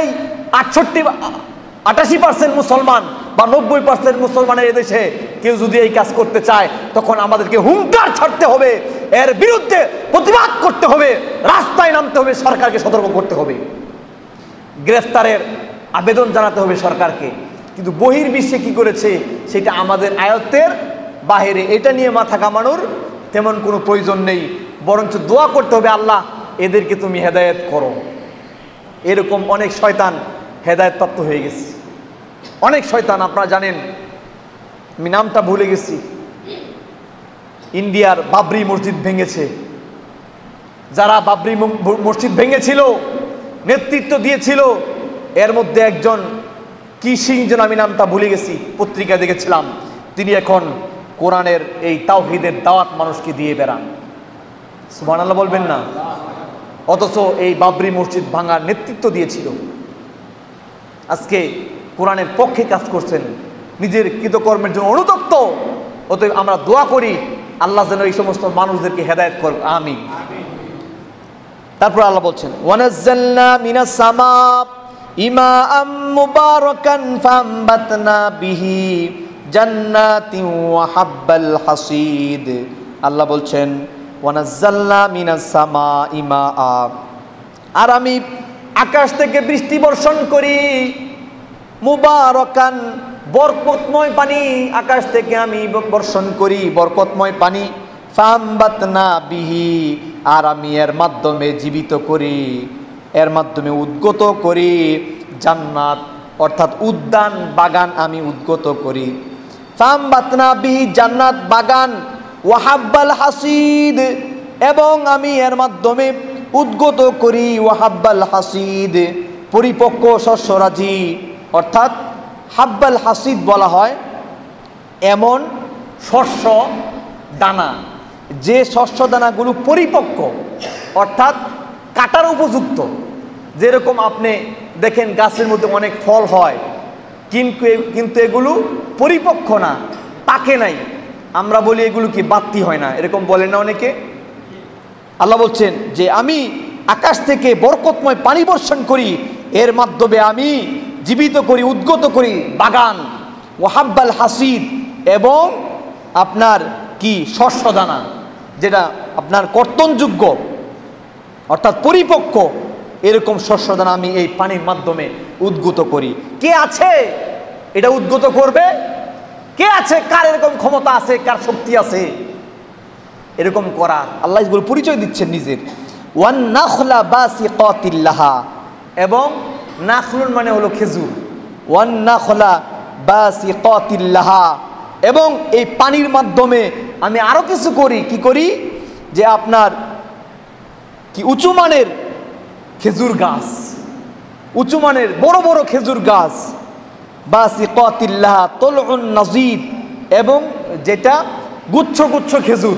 88% মুসলমান বা 90% মুসলমানের এদেশে কেউ যদি এই কাজ করতে চায়, তখন আমাদেরকে হুঙ্কার ছাড়তে হবে, এর বিরুদ্ধে প্রতিবাদ করতে হবে, রাস্তায় নামতে হবে, সরকারকে সতর্ক করতে হবে, গ্রেফতারের আবেদন জানাতে হবে সরকারকে। কিন্তু বহির্বিশ্বে কি করেছে সেটা আমাদের আয়ত্তের বাহিরে। এটা নিয়ে মাথা কামানোর তেমন কোনো প্রয়োজন নেই, বরঞ্চ দোয়া করতে হবে, আল্লাহ এদেরকে তুমি হেদায়েত করো। এরকম অনেক শয়তান হেদায়েত প্রাপ্ত হয়ে গেছে, অনেক শয়তান। আপনারা জানেন, আমি নামটা ভুলে গেছি, ইন্ডিয়ার বাবরি মসজিদ ভেঙেছে। যারা বাবরি মসজিদ ভেঙেছিল, নেতৃত্ব দিয়েছিল, এর মধ্যে একজন কি সিং যেন, আমি নামটা ভুলে গেছি, পত্রিকা দেখেছিলাম। তিনি এখন কোরআনের এই তাওহীদের দাওয়াত মানুষকে দিয়ে বেড়ান। সুবহানাল্লাহ বলবেন না? অথচ এই বাবরি মসজিদ ভাঙার নেতৃত্ব দিয়েছিল, আজকে কোরআনের পক্ষে কাজ করছেন, নিজের কৃতকর্মের জন্য অনুতপ্ত। অতএব আমরা দোয়া করি আল্লাহ যেন এই সমস্ত মানুষদেরকে হেদায়েত করুন, আমিন। তারপর আল্লাহ বলছেন ওয়ানাজ্জালনা মিনাস সামা ইমাআম মুবারাকান ফাআমবাতনা বিহি জান্নাতিন ওয়া হাব্বাল হাসিদ। আল্লাহ বলছেন ওয়ানাজ্জালনা মিনাস সামা ইমাআ, আর আমি আকাশ থেকে বৃষ্টি বর্ষণ করি, মুবারাকান বরকতময় পানি, আকাশ থেকে আমি বর্ষণ করি বরকতময় পানি, ফাআমবাতনা বিহি, আর আমি এর মাধ্যমে জীবিত করি, এর মাধ্যমে উদ্গত করি জান্নাত, অর্থাৎ উদ্যান বাগান আমি উদ্গত করি। ফাআমবাতনা বিহি জান্নাত বাগান, ওয়াহাব্বাল হাসিদ, এবং আমি এর মাধ্যমে উদ্গত করি ওয়াহাব্বাল হাসিদ পরিপক্ক শস্যরাজি। অর্থাৎ হাব্বাল হাসিদ বলা হয় এমন শস্য দানা, যে শস্য দানাগুলো পরিপক্ক, অর্থাৎ কাটার উপযুক্ত। যেরকম আপনি দেখেন গাছের মধ্যে অনেক ফল হয়, কিন্তু এগুলো পরিপক্ক না, পাকে নাই। আমরা বলি এগুলো কি বাতি হয় না, এরকম বলেন না অনেকে। আল্লাহ বলছেন যে আমি আকাশ থেকে বরকতময় পানি বর্ষণ করি, এর মাধ্যমে আমি জীবিত করি, উদ্গত করি বাগান, ওয়াহাব্বাল হাসিদ, এবং আপনার কি শস্যদানা, যেটা আপনার কর্তনযোগ্য অর্থাৎ পরিপক্ক, এরকম শস্যদানা আমি এই পানির মাধ্যমে উদ্গত করি। কে আছে এটা উদ্গত করবে? কে আছে? কার এরকম ক্ষমতা আছে, কার শক্তি আছে এরকম করার? আল্লাহ এগুলো পরিচয় দিচ্ছেন নিজের। ওয়ান নাখলা বাসিকাতিল লাহা, এবং নাখলুন মানে হলো খেজুর, ওয়ান নাখলা বাসিকাতিল লাহা, এবং এই পানির মাধ্যমে আমি আরো কিছু করি। কি করি? যে আপনার কি উঁচু মানের খেজুর গাছ, উঁচু মানের বড় বড় খেজুর গাছ, বাসিকাতিল লাহা তুলউন নাজিদ, এবং যেটা গুচ্ছ গুচ্ছ খেজুর,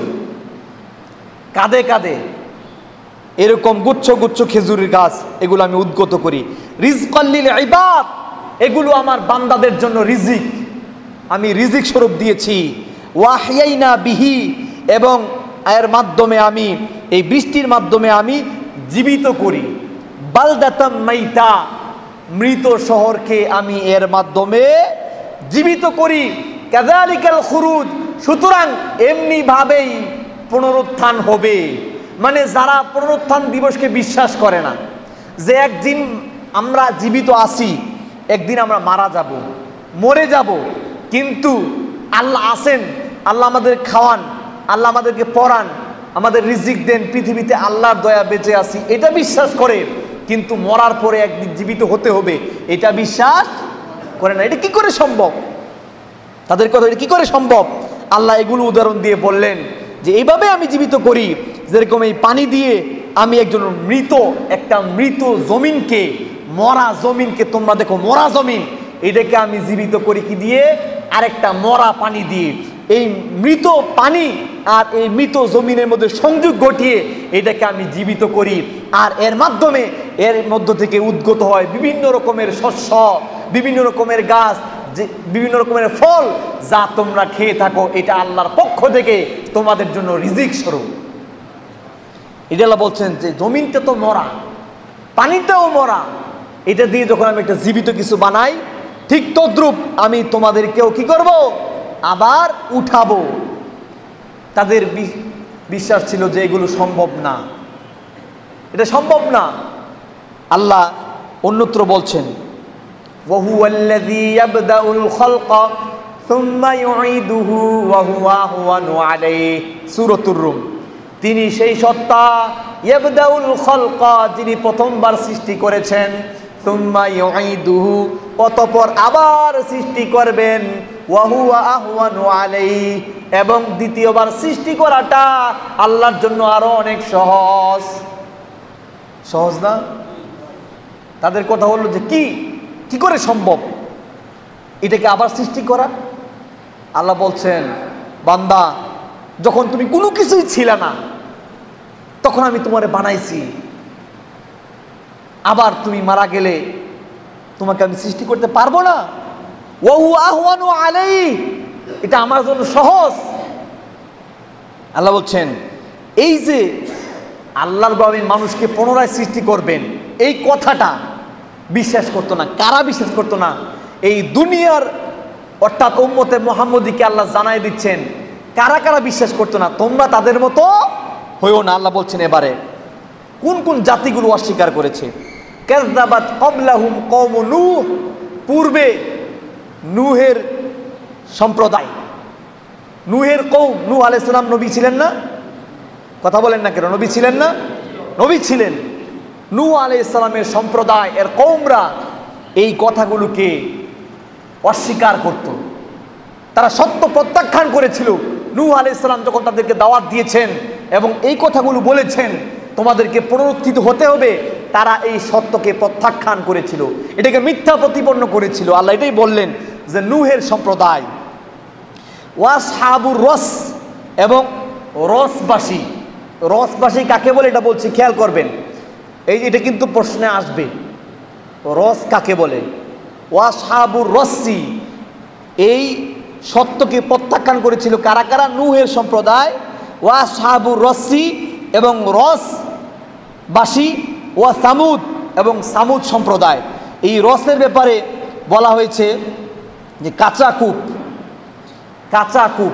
কাঁধে কাঁধে এরকম গুচ্ছ গুচ্ছ খেজুরের গাছ, এগুলো আমি উদ্গত করি। রিজকাল লিল ইবাদ, এগুলো আমার বান্দাদের জন্য রিজিক, আমি রিজিক স্বরূপ দিয়েছি। ওয়াহিয়াইনা বিহি, এবং এর মাধ্যমে আমি এই বৃষ্টির মাধ্যমে আমি জীবিত করি। বালদাতাম মাইতা, মৃত শহরকে আমি এর মাধ্যমে জীবিত করি। কাযালিকাল খুরুজ, সুতরাং এমনি ভাবেই পুনরুত্থান হবে। মানে যারা পুনরুত্থান দিবসকে বিশ্বাস করে না, যে একদিন আমরা জীবিত আছি, একদিন আমরা মারা যাব, মরে যাব, কিন্তু আল্লাহ আছেন, আল্লাহ আমাদের খাওয়ান, আল্লাহ আমাদেরকে পড়ান, আমাদের রিজিক দেন, পৃথিবীতে আল্লাহর দয়া বেঁচে আছি, এটা বিশ্বাস করে, কিন্তু মরার পরে একদিন জীবিত হতে হবে এটা বিশ্বাস করে না। এটা কি করে সম্ভব? তাদের কথা এটা কি করে সম্ভব? আল্লাহ এগুলো উদাহরণ দিয়ে বললেন যে এইভাবে আমি জীবিত করি, যেরকম এই পানি দিয়ে আমি একজন একটা মৃত জমিনকে, মরা জমিনকে, তোমরা দেখো মরা জমিন, এটাকে আমি জীবিত করি কি দিয়ে? আরেকটা মরা পানি দিয়ে। এই মৃত পানি আর এই মৃত জমিনের মধ্যে সংযোগ ঘটিয়ে এটাকে আমি জীবিত করি, আর এর মাধ্যমে এর মধ্য থেকে উদ্গত হয় বিভিন্ন রকমের শস্য, বিভিন্ন রকমের গাছ, বিভিন্ন রকমের ফল, যা তোমরা খেয়ে থাকো, এটা আল্লাহর পক্ষ থেকে তোমাদের জন্য রিজিক স্বরূপ। এটা আল্লাহ বলছেন যে জমিনটা তো মরা, পানিটাও মরা, এটা দিয়ে যখন আমি একটা জীবিত কিছু বানাই, ঠিক তদ্রূপ আমি তোমাদেরকেও কি করব? আবার উঠাবো। তাদের বিশ্বাস ছিল যে এগুলো সম্ভব না, এটা সম্ভব না। আল্লাহ অন্যত্র বলছেন ওয়াহুয়াল্লাযী ইয়াবদাউল খালকা সুম্মা ইউঈদুহু ওয়া হুয়া আহওয়ানু আলাইহি, সূরাতুর রুম। তিনি সেই সত্তা, ইয়াবদাউল খালকা, যিনি প্রথমবার সৃষ্টি করেছেন, সুম্মা ইউঈদুহু, অতঃপর আবার সৃষ্টি করবেন, ওয়া হুয়া আহওয়ানু আলাইহি, এবং দ্বিতীয়বার সৃষ্টি করাটা আল্লাহর জন্য আরো অনেক সহজ। সহজ না? তাদের কথা হলো যে কি করে সম্ভব এটাকে আবার সৃষ্টি করা? আল্লাহ বলছেন, বান্দা, যখন তুমি কোনো কিছুই ছিলে না, তখন আমি তোমারে বানাইছি, আবার তুমি মারা গেলে তোমাকে আমি সৃষ্টি করতে পারবো না? ওয়া হুয়া আহওয়ানু আলাইহি, এটা আমার জন্য সহজ। আল্লাহ বলছেন এই যে আল্লাহর ভাবে মানুষকে পুনরায় সৃষ্টি করবেন, এই কথাটা বিশ্বাস করতো না। কারা বিশ্বাস করতো না? এই দুনিয়ার অর্থাৎ উম্মতে মুহাম্মদীকে আল্লাহ জানাই দিচ্ছেন কারা কারা বিশ্বাস করতো না, তোমরা তাদের মতো হইও না। আল্লাহ বলছেন এবারে কোন কোন জাতিগুলো অস্বীকার করেছে। কাযযাবাত ক্বাবলাহুম কওম নূহ, পূর্বে নূহের সম্প্রদায়, নূহের কওম, নূহ আলাইহিস সালাম নবী ছিলেন না? কথা বলেন না কেন? নবী ছিলেন না? নবী ছিলেন। নূহ আলাইহিস সালামের সম্প্রদায়, এর কওমরা এই কথাগুলোকে অস্বীকার করত, তারা সত্য প্রত্যাখ্যান করেছিল। নূহ আলাইহিস সালাম যখন তাদেরকে দাওয়াত দিয়েছেন এবং এই কথাগুলো বলেছেন তোমাদেরকে পুনরুত্থিত হতে হবে, তারা এই সত্যকে প্রত্যাখ্যান করেছিল, এটাকে মিথ্যা প্রতিপন্ন করেছিল। আল্লাহ এটাই বললেন যে নূহের সম্প্রদায়, ওয়াসহাবুর রস, এবং রসবাসী। রসবাসী কাকে বলে এটা বলছি, খেয়াল করবেন, এটা কিন্তু প্রশ্নে আসবে। রস কাকে বলে? ওয়াসহাবুর রসি, এই সত্যকে প্রত্যাখ্যান করেছিল কারা কারা? নূহের সম্প্রদায়, ওয়াসহাবুর রসি এবং রস বাসী ওয়া সামুদ এবং সামুদ সম্প্রদায়। এই রসের ব্যাপারে বলা হয়েছে যে কাঁচা কূপ, কাঁচা কূপ।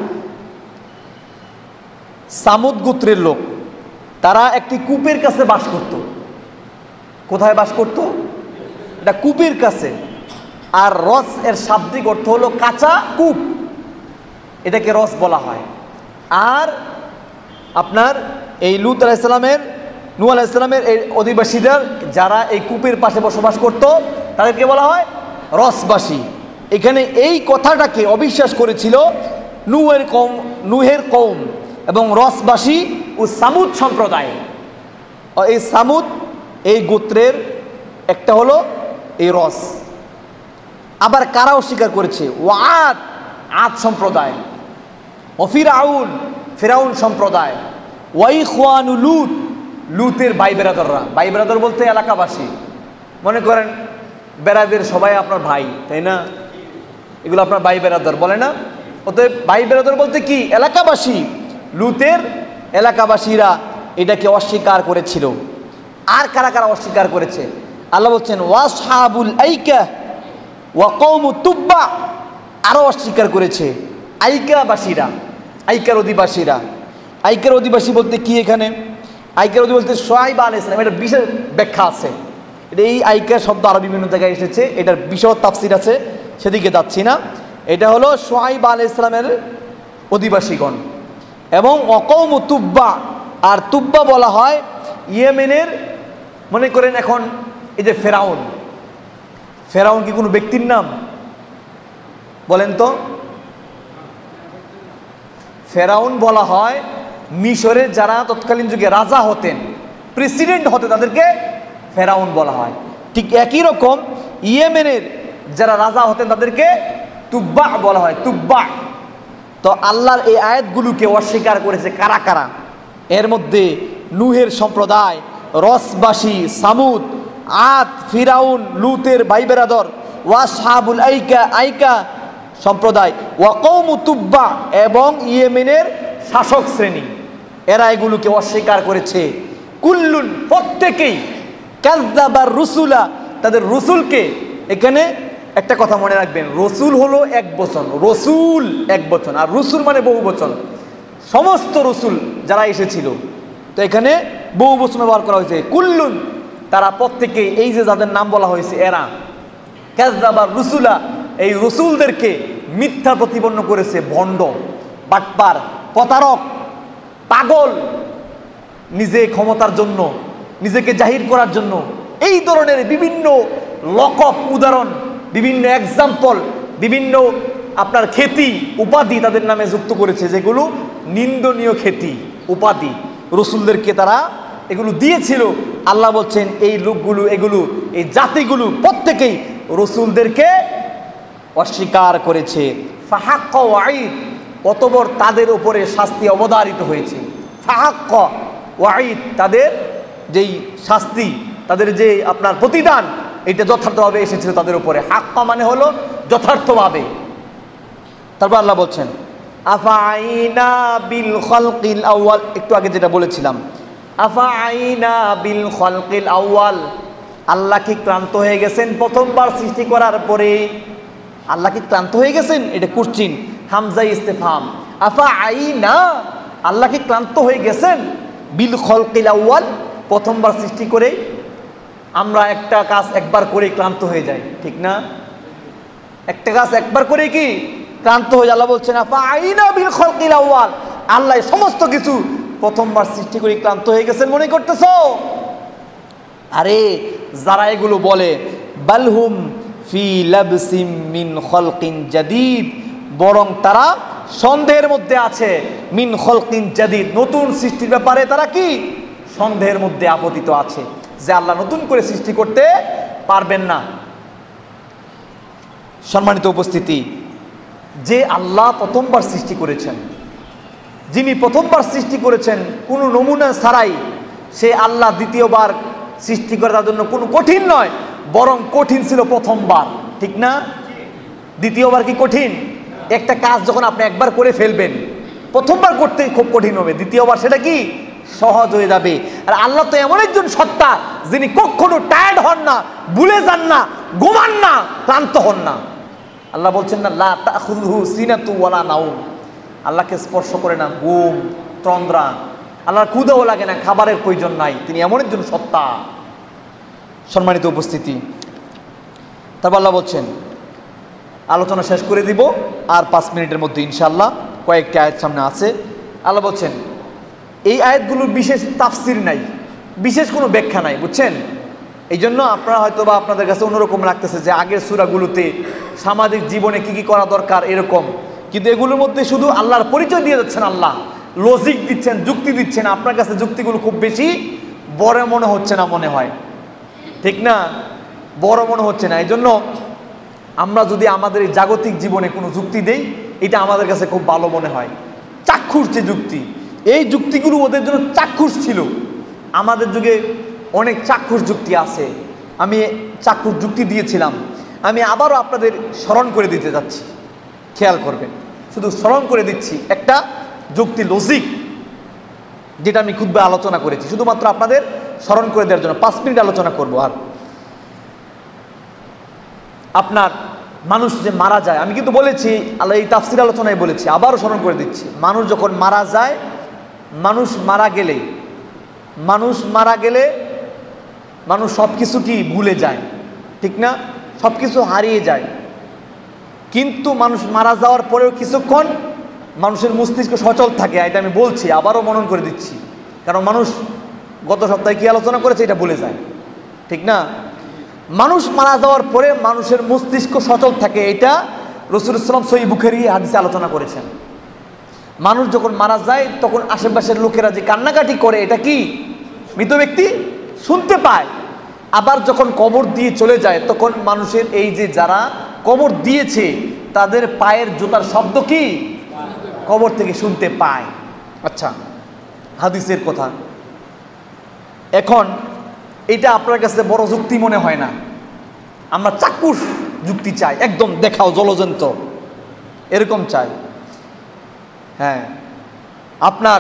সামুদ গোত্রের লোক, তারা একটি কূপের কাছে বাস করত। কোথায় বাস করত? এটা কূপের কাছে। আর রস এর শাব্দিক অর্থ হলো কাঁচা কূপ, এটাকে রস বলা হয়। আর আপনার এই লূত আলাইহিস সালামের, নূহ আলাইহিস সালামের এই অধিবাসীদের যারা এই কূপের পাশে বসবাস করত তাদেরকে বলা হয় রসবাসী। এখানে এই কথাটাকে অবিশ্বাস করেছিল নূহের কওম এবং রসবাসী ও সামুদ সম্প্রদায়। এই সামুদ এই গোত্রের একটা হলো এই রস। আবার কারা অস্বীকার করেছে? ওয়াদ, আদ সম্প্রদায়। ও ফিরাউন, ফিরাউন সম্প্রদায়। ওয়াইখওয়ানু লূত, লূতের ভাই বেরাদররা। ভাই বেরাদর বলতে এলাকাবাসী। মনে করেন বেরাদের সবাই আপনার ভাই, তাই না? এগুলো আপনার ভাই বেরাদর বলে না? অতএব ভাই বেরাদর বলতে কি? এলাকাবাসী। লূতের এলাকাবাসীরা এটাকে অস্বীকার করেছিল। আর কারা কারা অস্বীকার করেছে? আল্লাহ বলছেন ওয়াসহাবুল আইকা ওয়া কওমু তুব্বা, আরও অস্বীকার করেছে আইকাবাসীরা, আইকার অধিবাসীরা। আইকার অধিবাসী বলতে কি? এখানে আইকার অধিবাসী বলতে শুআয়ব আলাইহিস সালাম। এটা বিশেষ ব্যাখ্যা আছে। এটা এই আইকার শব্দ আরো বিভিন্ন জায়গায় এসেছে, এটার বিশদ তাফসীর আছে, সেদিকে যাচ্ছি না। এটা হলো শুআয়ব আলাইহিস সালামের অধিবাসীগণ। এবং ওয়াকওমু তুব্বা, আর তুব্বা বলা হয় ইয়েমেনের। মনে করেন এখন এই যে ফেরাউন, ফেরাউন কি কোনো ব্যক্তির নাম? বলেন তো। ফেরাউন বলা হয় মিশরের যারা তৎকালীন যুগে রাজা হতেন, প্রেসিডেন্ট হতেন, তাদেরকে ফেরাউন বলা হয়। ঠিক একই রকম ইয়েমেনের যারা রাজা হতেন তাদেরকে তুব্বা বলা হয়, তুব্বা। তো আল্লাহর এই আয়াতগুলোকে অস্বীকার করেছে কারা কারা? এর মধ্যে নূহের সম্প্রদায়, রসবাসী, সামুদ, আদ, ফিরাউন, লূতের ভাই বেরাদর, ওয়াসহাবুল আইকা, আইকা সম্প্রদায়, ওয়া কওমু তুব্বা এবং ইয়েমেনের শাসক শ্রেণী। এরা এগুলোকে অস্বীকার করেছে। কুল্লুন, প্রত্যেকেই, কাযযাবার রুসুলা, তাদের রসুলকে। এখানে একটা কথা মনে রাখবেন, রসুল হলো এক বচন, রসুল এক বচন, আর রসুল মানে বহু বচন। সমস্ত রসুল যারা এসেছিল, তো এখানে বহু বচন ব্যবহার করা হয়েছে। কুল্লুন, তারা প্রত্যেকেই, এই যে যাদের নাম বলা হয়েছে এরা, কাযযাবার রুসুলা, এই রসুলদেরকে মিথ্যা প্রতিপন্ন করেছে। ভণ্ড, বাটপার, প্রতারক, পাগল, নিজে ক্ষমতার জন্য, নিজেকে জাহির করার জন্য এই ধরনের বিভিন্ন লকব, উদাহরণ, বিভিন্ন এক্সাম্পল, বিভিন্ন আপনার খ্যাতি, উপাধি তাদের নামে যুক্ত করেছে, যেগুলো নিন্দনীয় খ্যাতি, উপাধি রসুলদেরকে তারা এগুলো দিয়েছিল। আল্লাহ বলছেন এই লোকগুলো, এগুলো, এই জাতিগুলো প্রত্যেকেই রসুলদেরকে অস্বীকার করেছে। ফাহাক্কা ওয়াঈদ, অতঃপর তাদের উপরে শাস্তি অবধারিত হয়েছে। ফাহাক্কা ওয়াঈদ, তাদের যেই শাস্তি, তাদের যে আপনার প্রতিদান, এটা যথার্থভাবে এসেছিল তাদের উপরে। হাক্কা মানে হলো যথার্থভাবে। তারপর আল্লাহ বলছেন আফাইনা বিল খালকিল আউয়াল, একটু আগে যেটা বলেছিলাম, আফাইনা বিল খালকিল আউয়াল, আল্লাহ কি ক্লান্ত হয়ে গেছেন প্রথমবার সৃষ্টি করার পরে? আল্লাহ কি ক্লান্ত হয়ে গেছেন? এটা কোশ্চিন, হামজা ইস্তেফহাম। আফাইনা, আল্লাহ কি ক্লান্ত হয়ে গেছেন বিল খালকিল আউয়াল, প্রথমবার সৃষ্টি করে? আমরা একটা কাজ একবার করে ক্লান্ত হয়ে যাই, ঠিক না? একটা কাজ একবার করে কি ক্লান্ত হয়ে যায়। আল্লাহ বলছেন আফাইনা বিল খালকিল আউয়াল, আল্লাহ সমস্ত কিছু প্রথমবার সৃষ্টি করে ক্লান্ত হয়ে গেছেন মনে করতেছো? আরে যারা এগুলো বলে, বালহুম ফি লাবসিম মিন খালকিন জাদীদ, বরং তারা সন্দেহের মধ্যে আছে। মিন খালকিন জাদীদ, নতুন সৃষ্টির ব্যাপারে তারা কি সন্দেহের মধ্যে আপতিত আছে, যে আল্লাহ নতুন করে সৃষ্টি করতে পারবেন না। সম্মানিত উপস্থিতি, যে আল্লাহ প্রথমবার সৃষ্টি করেছেন, যিনি প্রথমবার সৃষ্টি করেছেন কোনো নমুনা ছাড়াই, সে আল্লাহ দ্বিতীয়বার সৃষ্টি করার জন্য কোনো কঠিন নয়, বরং কঠিন ছিল প্রথমবার, ঠিক না? দ্বিতীয়বার কি কঠিন? একটা কাজ যখন আপনি একবার করে ফেলবেন, প্রথমবার করতে খুব কঠিন হবে, দ্বিতীয়বার সেটা কি সহজ হয়ে যাবে। আর আল্লাহ তো এমন একজন সত্তা যিনি কখনো টায়ার্ড হন না, ভুলে যান না, ঘুমান না, ক্লান্ত হন না। আল্লাহ বলছেন না, লা তাখুযুহু সিনাতু ওয়ালা নাওম, আল্লাহকে স্পর্শ করে না ঘুম তন্দ্রা, আল্লাহর ক্ষুধাও লাগে না, খাবারের প্রয়োজন নাই, তিনি এমন একজন সত্তা। সম্মানিত উপস্থিতি, তারপর আল্লাহ বলছেন, আলোচনা শেষ করে দিব আর 5 মিনিটের মধ্যে ইনশাআল্লাহ, কয়েকটি আয়াত সামনে আছে। আল্লাহ বলছেন, এই আয়াতগুলোর বিশেষ তাফসির নাই, বিশেষ কোনো ব্যাখ্যা নাই, বুঝছেন? এই জন্য আপনারা হয়তো বা আপনাদের কাছে অন্যরকম লাগতেছে যে আগের সূরাগুলোতে সামাজিক জীবনে কি কি করা দরকার এরকম, কিন্তু এগুলোর মধ্যে শুধু আল্লাহর পরিচয় দিয়ে যাচ্ছেন, আল্লাহ লজিক দিচ্ছেন, যুক্তি দিচ্ছেন। আপনার কাছে যুক্তিগুলো খুব বেশি বড় মনে হচ্ছে না, মনে হয় ঠিক না, বড় মনে হচ্ছে না। এই জন্য আমরা যদি আমাদের এই জাগতিক জীবনে কোনো যুক্তি দেই, এটা আমাদের কাছে খুব ভালো মনে হয়। চাক্ষুষ যে যুক্তি, এই যুক্তিগুলো ওদের জন্য চাক্ষুষ ছিল। আমাদের যুগে অনেক চাক্ষুষ যুক্তি আছে, আমি চাক্ষুষ যুক্তি দিয়েছিলাম, আমি আবারও আপনাদের স্মরণ করে দিতে যাচ্ছি, খেয়াল করবেন, শুধু স্মরণ করে দিচ্ছি একটা যুক্তি, লজিক, যেটা আমি খুব আলোচনা করেছি, শুধুমাত্র আপনাদের স্মরণ করে দেওয়ার জন্য 5 মিনিট আলোচনা করব। আর আপনার মানুষ যে মারা যায়, আমি কিন্তু বলেছি, আল্লাহ এই তাফসির আলোচনায় বলেছি, আবারও স্মরণ করে দিচ্ছি, মানুষ যখন মারা যায়, মানুষ মারা গেলে মানুষ সব কিছু কি ভুলে যায়, ঠিক না, সব কিছু হারিয়ে যায়। কিন্তু মানুষ মারা যাওয়ার পরেও কিছুক্ষণ মানুষের মস্তিষ্ক সচল থাকে, এটা আমি বলছি, আবারও মনন করে দিচ্ছি, কারণ মানুষ গত সপ্তাহে কি আলোচনা করেছে এটা ভুলে যায়, ঠিক না। মানুষ মারা যাওয়ার পরে মানুষের মস্তিষ্ক সচল থাকে, এটা রাসূলুল্লাহ সাল্লাল্লাহু আলাইহি ওয়াসাল্লাম সহিহ বুখারী হাদিসে আলোচনা করেছেন। মানুষ যখন মারা যায় তখন আশেপাশের লোকেরা যে কান্নাকাটি করে, এটা কি মৃত ব্যক্তি শুনতে পায়। আবার যখন কবর দিয়ে চলে যায় তখন মানুষের এই যে যারা কবর দিয়েছে তাদের পায়ের জুতার শব্দ কি কবর থেকে শুনতে পায়। আচ্ছা, হাদিসের কথা। এখন এটা আপনার কাছে বড় যুক্তি মনে হয় না, আমরা চাক্ষুষ যুক্তি চাই, একদম দেখাও জলজন্ত এরকম চাই। হ্যাঁ, আপনার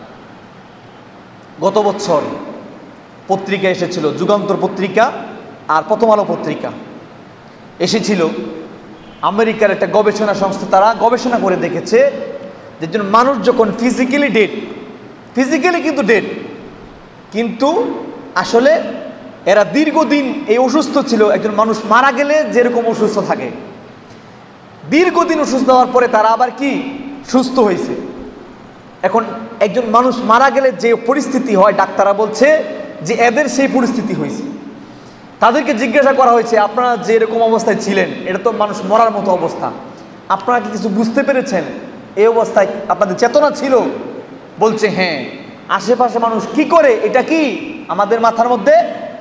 গত বছর পত্রিকা এসেছিল, যুগান্তর পত্রিকা আর প্রথম আলো পত্রিকা এসেছিল, আমেরিকার একটা গবেষণা সংস্থা, তারা গবেষণা করে দেখেছে যে মানুষ যখন ফিজিক্যালি ডেড, ফিজিক্যালি কিন্তু ডেড, কিন্তু আসলে এরা দীর্ঘদিন এই অসুস্থ ছিল। একজন মানুষ মারা গেলে যেরকম অসুস্থ থাকে, দীর্ঘদিন অসুস্থ হওয়ার পরে তারা আবার কি সুস্থ হয়েছে। এখন একজন মানুষ মারা গেলে যে পরিস্থিতি হয়, ডাক্তাররা বলছে যে এদের সেই পরিস্থিতি হয়েছে। তাদেরকে জিজ্ঞাসা করা হয়েছে, আপনারা যে এরকম অবস্থায় ছিলেন, এটা তো মানুষ মরার মতো অবস্থা, আপনারা কি কিছু বুঝতে পেরেছেন? এই অবস্থায় আপনাদের চেতনা ছিল? বলছে হ্যাঁ। আশেপাশে মানুষ কি করে, এটা কি আমাদের মাথার মধ্যে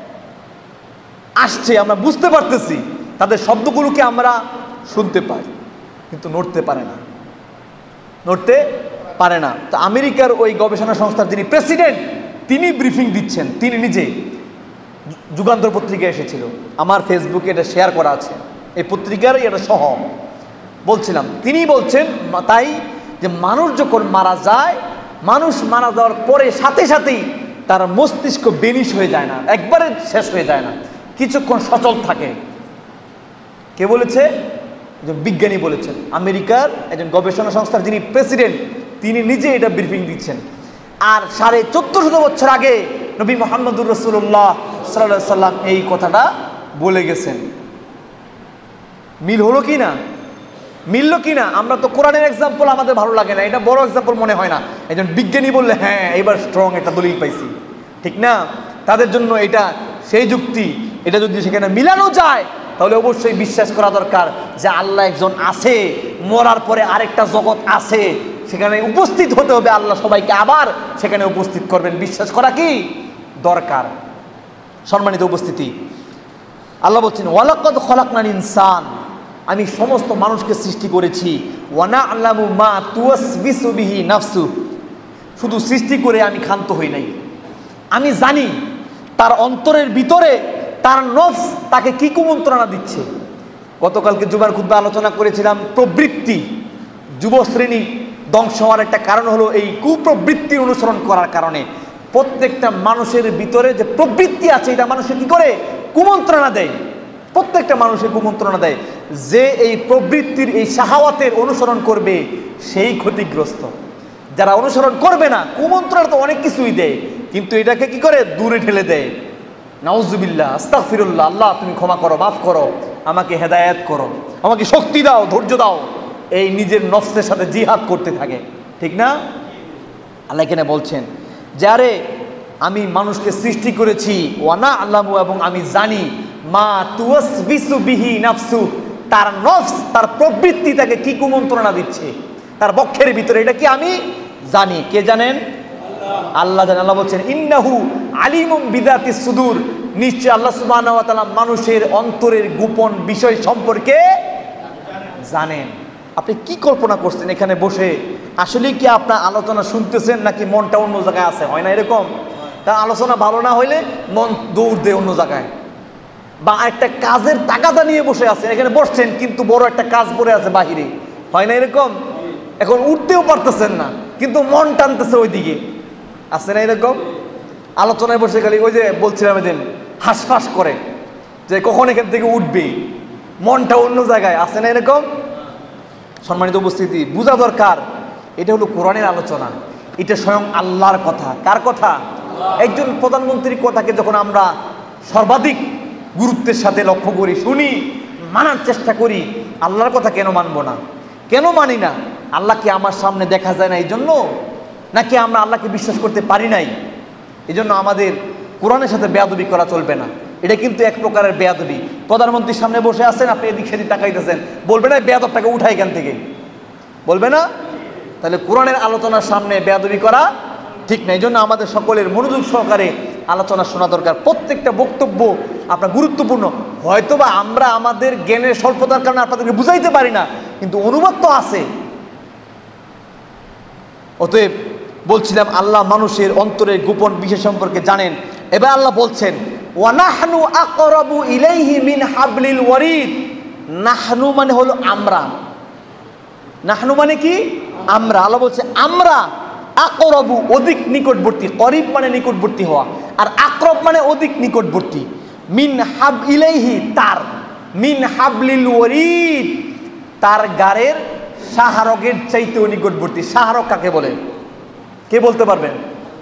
আসছে, আমরা বুঝতে পারতেছি, তাদের শব্দগুলোকে আমরা শুনতে পাই, কিন্তু নড়তে পারে না, নড়তে পারে না। তো আমেরিকার ওই গবেষণা সংস্থার যিনি প্রেসিডেন্ট, তিনি ব্রিফিং দিচ্ছেন, তিনি নিজে, যুগান্তর পত্রিকা এসেছিল, আমার ফেসবুকে এটা শেয়ার করা আছে, এই পত্রিকার এটা সহ বলছিলাম, তিনি বলছেন তাই যে মানুষ যখন মারা যায়, মানুষ মারা যাওয়ার পরে সাথে সাথেই তার মস্তিষ্ক বেনিশ হয়ে যায় না, একবারে শেষ হয়ে যায় না, কিছুক্ষণ সচল থাকে। কে বলেছে? একজন বিজ্ঞানী বলেছেন, আমেরিকার একজন গবেষণা সংস্থার যিনি প্রেসিডেন্ট, তিনি নিজে এটা ব্রিফিং দিচ্ছেন। আর 1450 বছর আগে নবী মুহাম্মদুর রাসূলুল্লাহ সাল্লাল্লাহু আলাইহি সাল্লাম এই কথাটা বলে গেছেন। মিল হলো কি না? মিলল কি না? আমরা তো কোরআনের এক্সাম্পল আমাদের ভালো লাগে না, এটা বড় এক্সাম্পল মনে হয় না, একজন বিজ্ঞানী বললে হ্যাঁ এবার স্ট্রং একটা দলিল পাইছি, ঠিক না? তাদের জন্য এটা সেই যুক্তি, এটা যদি সেখানে মিলানো যায় তাহলে অবশ্যই বিশ্বাস করা দরকার যে আল্লাহ একজন আছে, মরার পরে আরেকটা জগৎ আছে, সেখানে উপস্থিত হতে হবে, আল্লাহ সবাইকে আবার সেখানে উপস্থিত করবেন, বিশ্বাস করা কি দরকার। সম্মানিত উপস্থিতি, আল্লাহ বলছেন ওয়ালাকাদ খলাকনাল ইনসান, আমি সমস্ত মানুষকে সৃষ্টি করেছি, ওয়া না'লামু মা তুওয়াসবিসু বিহি নাফসু, শুধু সৃষ্টি করে আমি ক্ষান্ত হই নাই, আমি জানি তার অন্তরের ভিতরে তার নফস তাকে কি কুমন্ত্রণা দিচ্ছে। গতকালকে জুমার খুতবা আলোচনা করেছিলাম প্রবৃত্তি, যুব শ্রেণী ধ্বংস হওয়ার একটা কারণ হলো এই কুপ্রবৃত্তির অনুসরণ করার কারণে। প্রত্যেকটা মানুষের ভিতরে যে প্রবৃত্তি আছে এটা মানুষের কি করে কুমন্ত্রণা দেয়, প্রত্যেকটা মানুষের কুমন্ত্রণা দেয়। যে এই প্রবৃত্তির এই শাহাওয়াতের অনুসরণ করবে সেই ক্ষতিগ্রস্ত, যারা অনুসরণ করবে না কুমন্ত্রণা তো অনেক কিছুই দেয়, কিন্তু এটাকে কি করে দূরে ঠেলে দেয়। নাউজুবিল্লাহ, আস্তাগফিরুল্লাহ, আল্লাহ তুমি ক্ষমা করো, মাফ করো, আমাকে হেদায়েত করো, আমাকে শক্তি দাও, ধৈর্য দাও, এই নিজের নফসের সাথে জিহাদ করতে থাকে, ঠিক না? আল্লাহ এখানে বলছেন যে আরে আমি মানুষকে সৃষ্টি করেছি, ওয়ানা আল্লামু, এবং আমি জানি মা তুওয়াসবিসু বিহি নাফসু, তার নফস তার প্রবৃত্তি তাকে কি কুমন্ত্রণা দিচ্ছে তার বক্ষের ভিতরে, এটা কি আমি জানি। কে জানেন? আল্লাহ জানেন। আল্লাহ বলছেন ইন্নাহু আলিমুম বিদাতিস সুদূর, নিশ্চয় আল্লাহ সুবহানাহু ওয়া তাআলা মানুষের অন্তরের গোপন বিষয় সম্পর্কে জানেন। আপনি কি কল্পনা করছেন এখানে বসে? আসলে কি আপনার আলোচনা শুনতেছেন নাকি মনটা অন্য জায়গায় আছে? হয় না এরকম? তা আলোচনা ভালো না হইলে মন দৌড় দেয় অন্য জায়গায়, বা একটা কাজের তাগাদা নিয়ে বসে আছেন, এখানে বসছেন কিন্তু বড় একটা কাজ পড়ে আছে বাহিরে, হয় না এরকম? এখন উঠতেও পারতেছেন না কিন্তু মন টানতেছে ওইদিকে, আছে না এরকম? আলোচনায় বসে গেলে ওই যে বলছিলাম এদিন হাঁসফাঁস করে যে কখন এখান থেকে উঠবে, মনটা অন্য জায়গায়, আছে না এরকম? সম্মানিত উপস্থিতি, বোঝা দরকার এটা হলো কোরআনের আলোচনা, এটা স্বয়ং আল্লাহর কথা। কার কথা? একজন প্রধানমন্ত্রীর কথাকে যখন আমরা সর্বাধিক গুরুত্বের সাথে লক্ষ্য করি, শুনি, মানার চেষ্টা করি, আল্লাহর কথা কেন মানব না? কেন মানি না? আল্লাহকে আমার সামনে দেখা যায় না এই জন্য, নাকি আমরা আল্লাহকে বিশ্বাস করতে পারি নাই এই জন্য? আমাদের কোরআনের সাথে বেয়াদবি করা চলবে না, এটা কিন্তু এক প্রকারের বেয়াদবি। প্রধানমন্ত্রীর সামনে বসে আছেন, আপনি এদিক সেদিক তাকাইতেছেন, বলবে না বেয়াদবটাকে উঠাই এখান থেকে, বলবে না? তাহলে কোরআনের আলোচনার সামনে বেয়াদবি করা ঠিক না। এই জন্য আমাদের সকলের মনোযোগ সহকারে আলোচনা শোনা দরকার। প্রত্যেকটা বক্তব্য আপনার গুরুত্বপূর্ণ। হয়তোবা আমরা আমাদের জ্ঞানের স্বল্পতার কারণে আপনাদেরকে বুঝাইতে পারি না, কিন্তু অনুবাদ তো আছে। অতএব বলছিলাম আল্লাহ মানুষের অন্তরের গোপন বিষয় সম্পর্কে জানেন। এবার আল্লাহ বলছেন ওয়ানাহনু আকরাবু ইলাইহি মিন হাবলিল ওয়ারিদ। নাহনু মানে হলো আমরা, নাহনু মানে কি? আমরা। আল্লাহ বলছে আমরা আকরাবু অধিক নিকটবর্তী, করিব মানে নিকটবর্তী হওয়া, আর আকরব মানে অধিক নিকটবর্তী। মিন হাব ইলাইহি তার, মিন হাবলিল ওয়ারিদ তার গাড়ের শাহরগের চাইতেও নিকটবর্তী। শাহরগ কাকে বলে? কে বলতে পারবেন?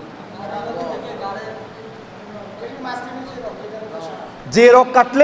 যে রগ কাটলে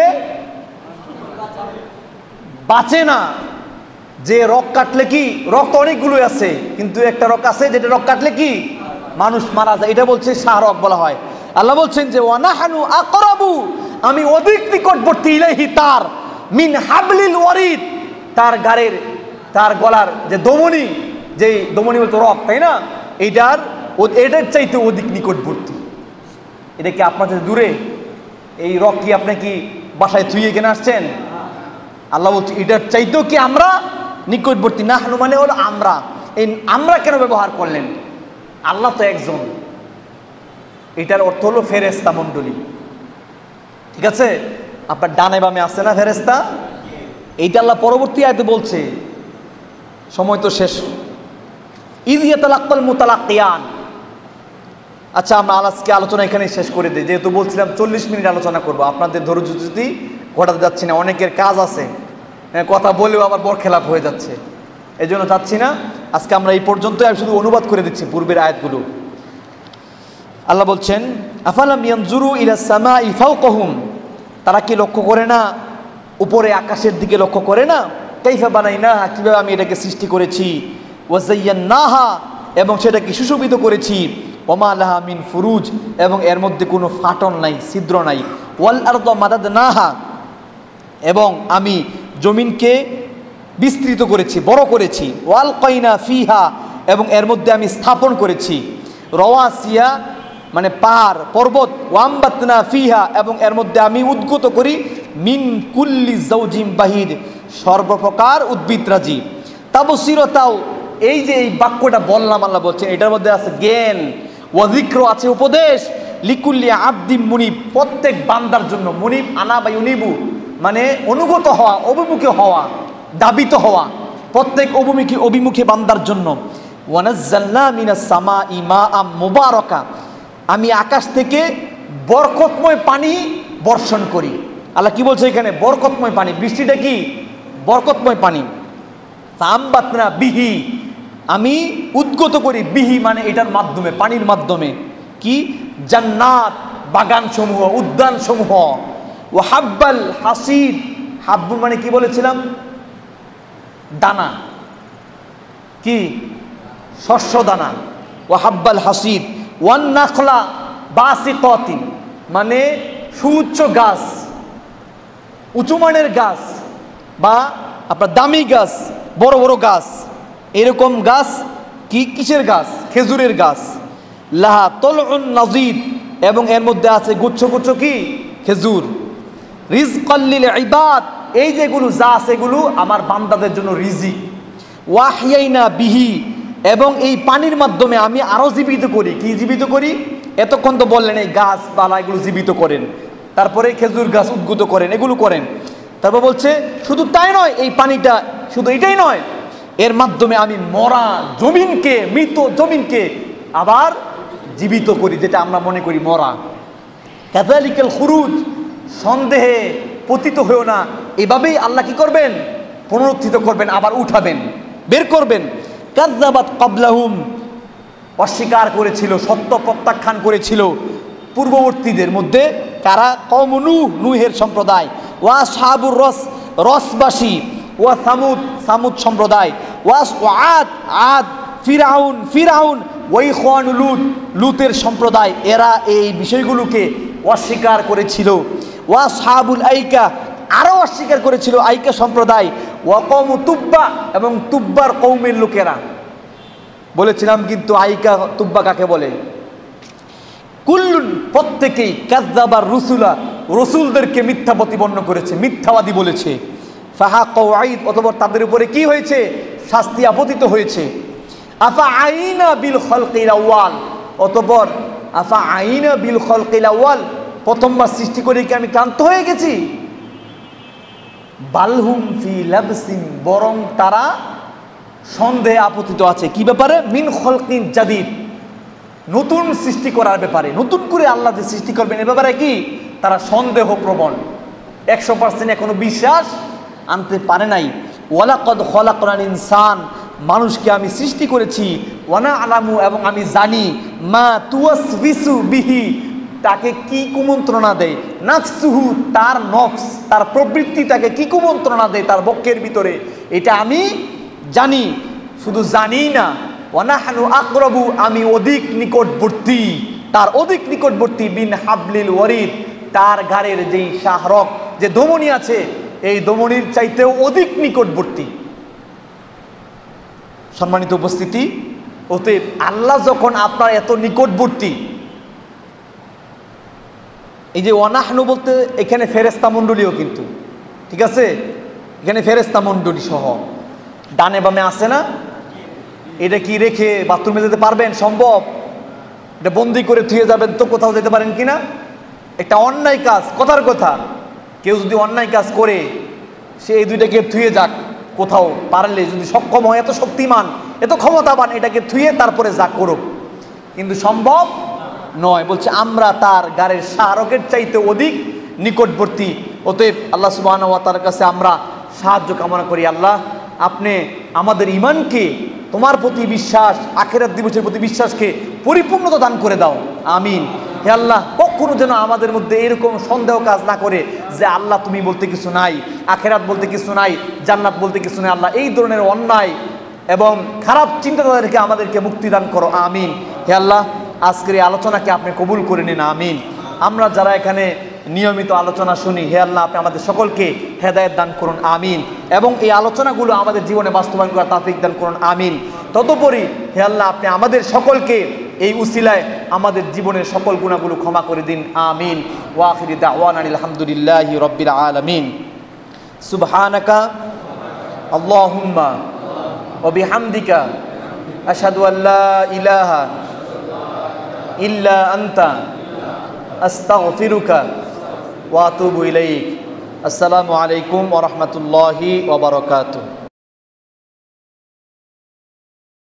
বাঁচে না, যে রগ কাটলে কি, রগ তো অনেকগুলো আছে কিন্তু একটা রগ আছে যেটা রগ কাটলে কি মানুষ মারা যায়, এটা বলছে শাহরগ বলা হয়। আল্লাহ বলছেন যে ওয়ানাহানু আকরাবু, আমি অধিক নিকটবর্তী, ইলাইহি তার, মিন হাবলিল ওয়ারিদ তার গাড়ের, তার গলার যে দমনি, যে দমনি বলতো রগ, তাই না? এটার চাইতে অধিক নিকটবর্তী। এটা কি আপনাদের দূরে? এই রগ কি আপনি কি বাসায় থুইয়ে কেনে আসছেন? আল্লাহ বলছে এটার চাইতেও কি আমরা নিকটবর্তী। নাহনু মানে হলো আমরা। এই আমরা কেন ব্যবহার করলেন? আল্লাহ তো একজন, এটার অর্থ হলো ফেরেশতা মণ্ডলী, ঠিক আছে? আপনার ডানে বামে আছে না ফেরেশতা? এইটা আল্লাহ পরবর্তী আয়াতে বলছে, সময় তো শেষ। ইয ইয়াতালাক্কাল মুতালাক্কিয়ান। আচ্ছা, আমরা আজকে আলোচনা এখানে শেষ করে দিই, যেহেতু বলছিলাম 40 মিনিট আলোচনা করব। আপনাদের ধৈর্য যদি ঘটাতে যাচ্ছি না, অনেকের কাজ আছে, কথা বলেও আবার বরখেলাপ হয়ে যাচ্ছে, এই জন্য চাচ্ছি না। আজকে আমরা এই পর্যন্তই, আমি শুধু অনুবাদ করে দিচ্ছি পূর্বের আয়াতগুলো। আল্লাহ বলছেন আফালাম ইয়ানজুরু ইলাস সামাই ফাওকাহুম, তারা কি লক্ষ্য করে না উপরে আকাশের দিকে লক্ষ্য করে না? কাইফা বানাইনাহা, কিভাবে আমি এটাকে সৃষ্টি করেছি, ওয়া যায়্যানাহা এবং সেটাকে সুশোভিত করেছি, ওমা লাহা মিন ফুরুজ এবং এর মধ্যে কোনো ফাটল নাই, ছিদ্র নাই, ওয়াল আরদা মাদাদনাহা এবং আমি জমিনকে বিস্তৃত করেছি, বড় করেছি, ওয়াল কাইনা ফিহা এবং এর মধ্যে আমি স্থাপন করেছি, রওয়াসিয়া মানে পাহাড় পর্বত, ওয়ামবাতনা ফিহা এবং এর মধ্যে আমি উদ্গত করি, মিন কুল্লি জাওজিম বাহিদ সর্বপ্রকার উদ্ভিদরাজি, তাবসিরতাও এই যে এই বাক্যটা বললাম, আল্লাহ বলছেন এটার মধ্যে আছে জ্ঞান, ওয়াজিক্র আছে উপদেশ, লিকুল্লি আব্দিম মুনিব প্রত্যেক বান্দার জন্য। মুনিব আনা বা ইউনিবু মানে অনুগত হওয়া, অভিমুখী হওয়া, দাবিত হওয়া, প্রত্যেক অভিমুখী বান্দার জন্য। ওয়ানাজ্জালনা মিনাস সামাই মাআম মুবারাকা আমি আকাশ থেকে বরকতময় পানি বর্ষণ করি। আল্লাহ কি বলছে এখানে? বরকতময় পানি, বৃষ্টিটা কি বরকতময় পানি। ফাআমবাতনা বিহি, আমি উদ্গত করি, বিহি মানে এটার মাধ্যমে, পানির মাধ্যমে, কি জান্নাত, বাগানসমূহ, উদ্যানসমূহ। ও হাব্বাল হাসিদ, হাব্বু মানে কি বলেছিলাম? দানা, কি শস্য দানা। ও হাব্বাল হাসিদ, ওয়ান নাখলা বাসিকাতিন মানে সুউচ্চ গাছ, উঁচু মানের গাছ বা আপনার দামি গাছ, বড় বড় গাছ, এরকম গাছ। কি কিসের গাছ? খেজুরের গাছ। লাহা তলউন নাজিদ, এবং এর মধ্যে আছে গুচ্ছ গুচ্ছ কি খেজুর। রিজকাল লিল ইবাদ, এই যেগুলো যা আছে এগুলো আমার বান্দাদের জন্য রিজিক। ওয়াহিয়াইনা বিহি, এবং এই পানির মাধ্যমে আমি আরো জীবিত করি। কি জীবিত করি? এতক্ষণ তো বললেন এই গাছ পালা এগুলো জীবিত করেন, তারপরে খেজুর গাছ উদ্গত করেন, এগুলো করেন। তারপর বলছে শুধু তাই নয়, এই পানিটা শুধু এটাই নয়, এর মাধ্যমে আমি মরা জমিনকে, মৃত জমিনকে আবার জীবিত করি, যেটা আমরা মনে করি মরা। কাযালিকাল খুরুজ, সন্দেহে পতিত হয়েও না, এভাবেই আল্লাহ কি করবেন? পুনরুত্থিত করবেন, আবার উঠাবেন, বের করবেন। কাযযাবাত ক্বাবলাহুম, অস্বীকার করেছিল, সত্য প্রত্যাখ্যান করেছিল পূর্ববর্তীদের মধ্যে কারা? কওম নূহ, নূহের সম্প্রদায়। ওয়া আসহাবুর রস, রসবাসী। ওয়া সামুদ, সামুদ সম্প্রদায়। ওয়া আদ, আদ। ফিরাউন, ফিরাউন। ওয়া ইখওয়ানু লূত, লূতের সম্প্রদায়। এরা এই বিষয়গুলোকে অস্বীকার করেছিল। ওয়া আসহাবুল আইকা, আরও অস্বীকার করেছিল আইকা সম্প্রদায়। ওয়া কওমু তুব্বা, এবং তুব্বার কওমের লোকেরা। বলেছিলাম কিন্তু আইকা তুব্বা কাকে বলে? কুল্লুন, প্রত্যেকেই কাযযাবার রুসুলা, রসুলদেরকে মিথ্যা প্রতিপন্ন করেছে, মিথ্যাবাদী বলেছে। ফাহাক্কা ওয়াঈদ, অতঃপর তাদের উপরে কি হয়েছে? শাস্তি আপতিত হয়েছে। আফা আইনা বিল খালকিল আউয়াল, অতঃপর আফা আইনা বিল খালকিল আউয়াল, প্রথমবার সৃষ্টি করে কি আমি ক্লান্ত হয়ে গেছি? বালহুম ফি লাবসিন, বরং তারা সন্দেহে আপতিত আছে। কি ব্যাপারে? মিন খলকিন জাদিদ, নতুন সৃষ্টি করার ব্যাপারে, নতুন করে আল্লাহ যে সৃষ্টি করবেন এ ব্যাপারে কি তারা সন্দেহ প্রবণ, 100% এখনো বিশ্বাস আনতে পারে নাই। ওয়ালাকাদ খলাকনাল ইনসান, মানুষকে আমি সৃষ্টি করেছি। ওয়ানা আলামু, এবং আমি জানি, মা তুওয়াসবিসু বিহি, তাকে কি কুমন্ত্রণা দেয়, নাফসুহু, তার নফস, তার প্রবৃত্তি তাকে কি কুমন্ত্রণা দেয় তার বক্ষের ভিতরে, এটা আমি জানি। শুধু জানি না, ওয়ানাহনু আকরাবু, আমি অধিক নিকটবর্তী, তার অধিক নিকটবর্তী, বিন হাবলিল ওয়ারিদ, তার ঘাড়ের যেই শাহরক, যে ধমনী আছে, এই ধমনীর চাইতেও অধিক নিকটবর্তী। সম্মানিত উপস্থিতি, অতএব আল্লাহ যখন আপনার এত নিকটবর্তী, এই যে ওয়ানাহনু বলতে এখানে ফেরেশতা মণ্ডলীও কিন্তু, ঠিক আছে, এখানে ফেরেশতা মণ্ডলী সহ ডানে বামে আছে না? এটা কি রেখে বাথরুমে যেতে পারবেন? সম্ভব? এটা বন্দি করে থুয়ে যাবেন তো কোথাও যেতে পারেন কিনা? একটা অন্যায় কাজ, কথার কথা, কেউ যদি অন্যায় কাজ করে সে এই দুইটাকে থুয়ে যাক কোথাও, পারলে যদি সক্ষম হয়, এত শক্তিমান, এত ক্ষমতাবান, এটাকে থুয়ে তারপরে যাক করুক, কিন্তু সম্ভব নয়। বলছে আমরা তার গাড়ির শাহরকের চাইতে অধিক নিকটবর্তী। অতএব আল্লাহ সুবহানাহু ওয়া তাআলার কাছে আমরা সাহায্য কামনা করি। আল্লাহ, আপনি আমাদের ঈমানকে, তোমার প্রতি বিশ্বাস, আখিরাত দিবসের প্রতি বিশ্বাসকে পরিপূর্ণতা দান করে দাও, আমিন। হে আল্লাহ, কখনো যেন আমাদের মধ্যে এরকম সন্দেহ কাজ না করে যে আল্লাহ তুমি বলতে কিছু নাই, আখিরাত বলতে কিছু নাই, জান্নাত বলতে কিছু নাই। আল্লাহ, এই ধরনের অন্যায় এবং খারাপ চিন্তাধারা থেকে আমাদেরকে মুক্তি দান করো, আমিন। হে আল্লাহ, আজকের এই আলোচনাকে আপনি কবুল করে নিন, আমিন। আমরা যারা এখানে নিয়মিত আলোচনা শুনি, হে আল্লাহ, আপনি আমাদের সকলকে হেদায়েত দান করুন, আমিন। এবং এই আলোচনাগুলো আমাদের জীবনে বাস্তবায়ন করার তৌফিক দান করুন, আমিন। তদুপরি হে আল্লাহ, আপনি আমাদের সকলকে এই উসিলায় আমাদের জীবনের সকল গুনাহগুলো ক্ষমা করে দিন, আমিন। ওয়া আখিরু দাওয়ানা আলহামদুলিল্লাহি রাব্বিল আলামিন। সুবহানাকা আল্লাহুম্মা ওয়া বিহামদিকা আশহাদু আল্লা ইলাহা ইল্লা আনতা আস্তাগফিরুকা ওয়া আতুবু ইলাইক। আসসালামু আলাইকুম ওয়া রাহমাতুল্লাহি ওয়া বারাকাতুহু।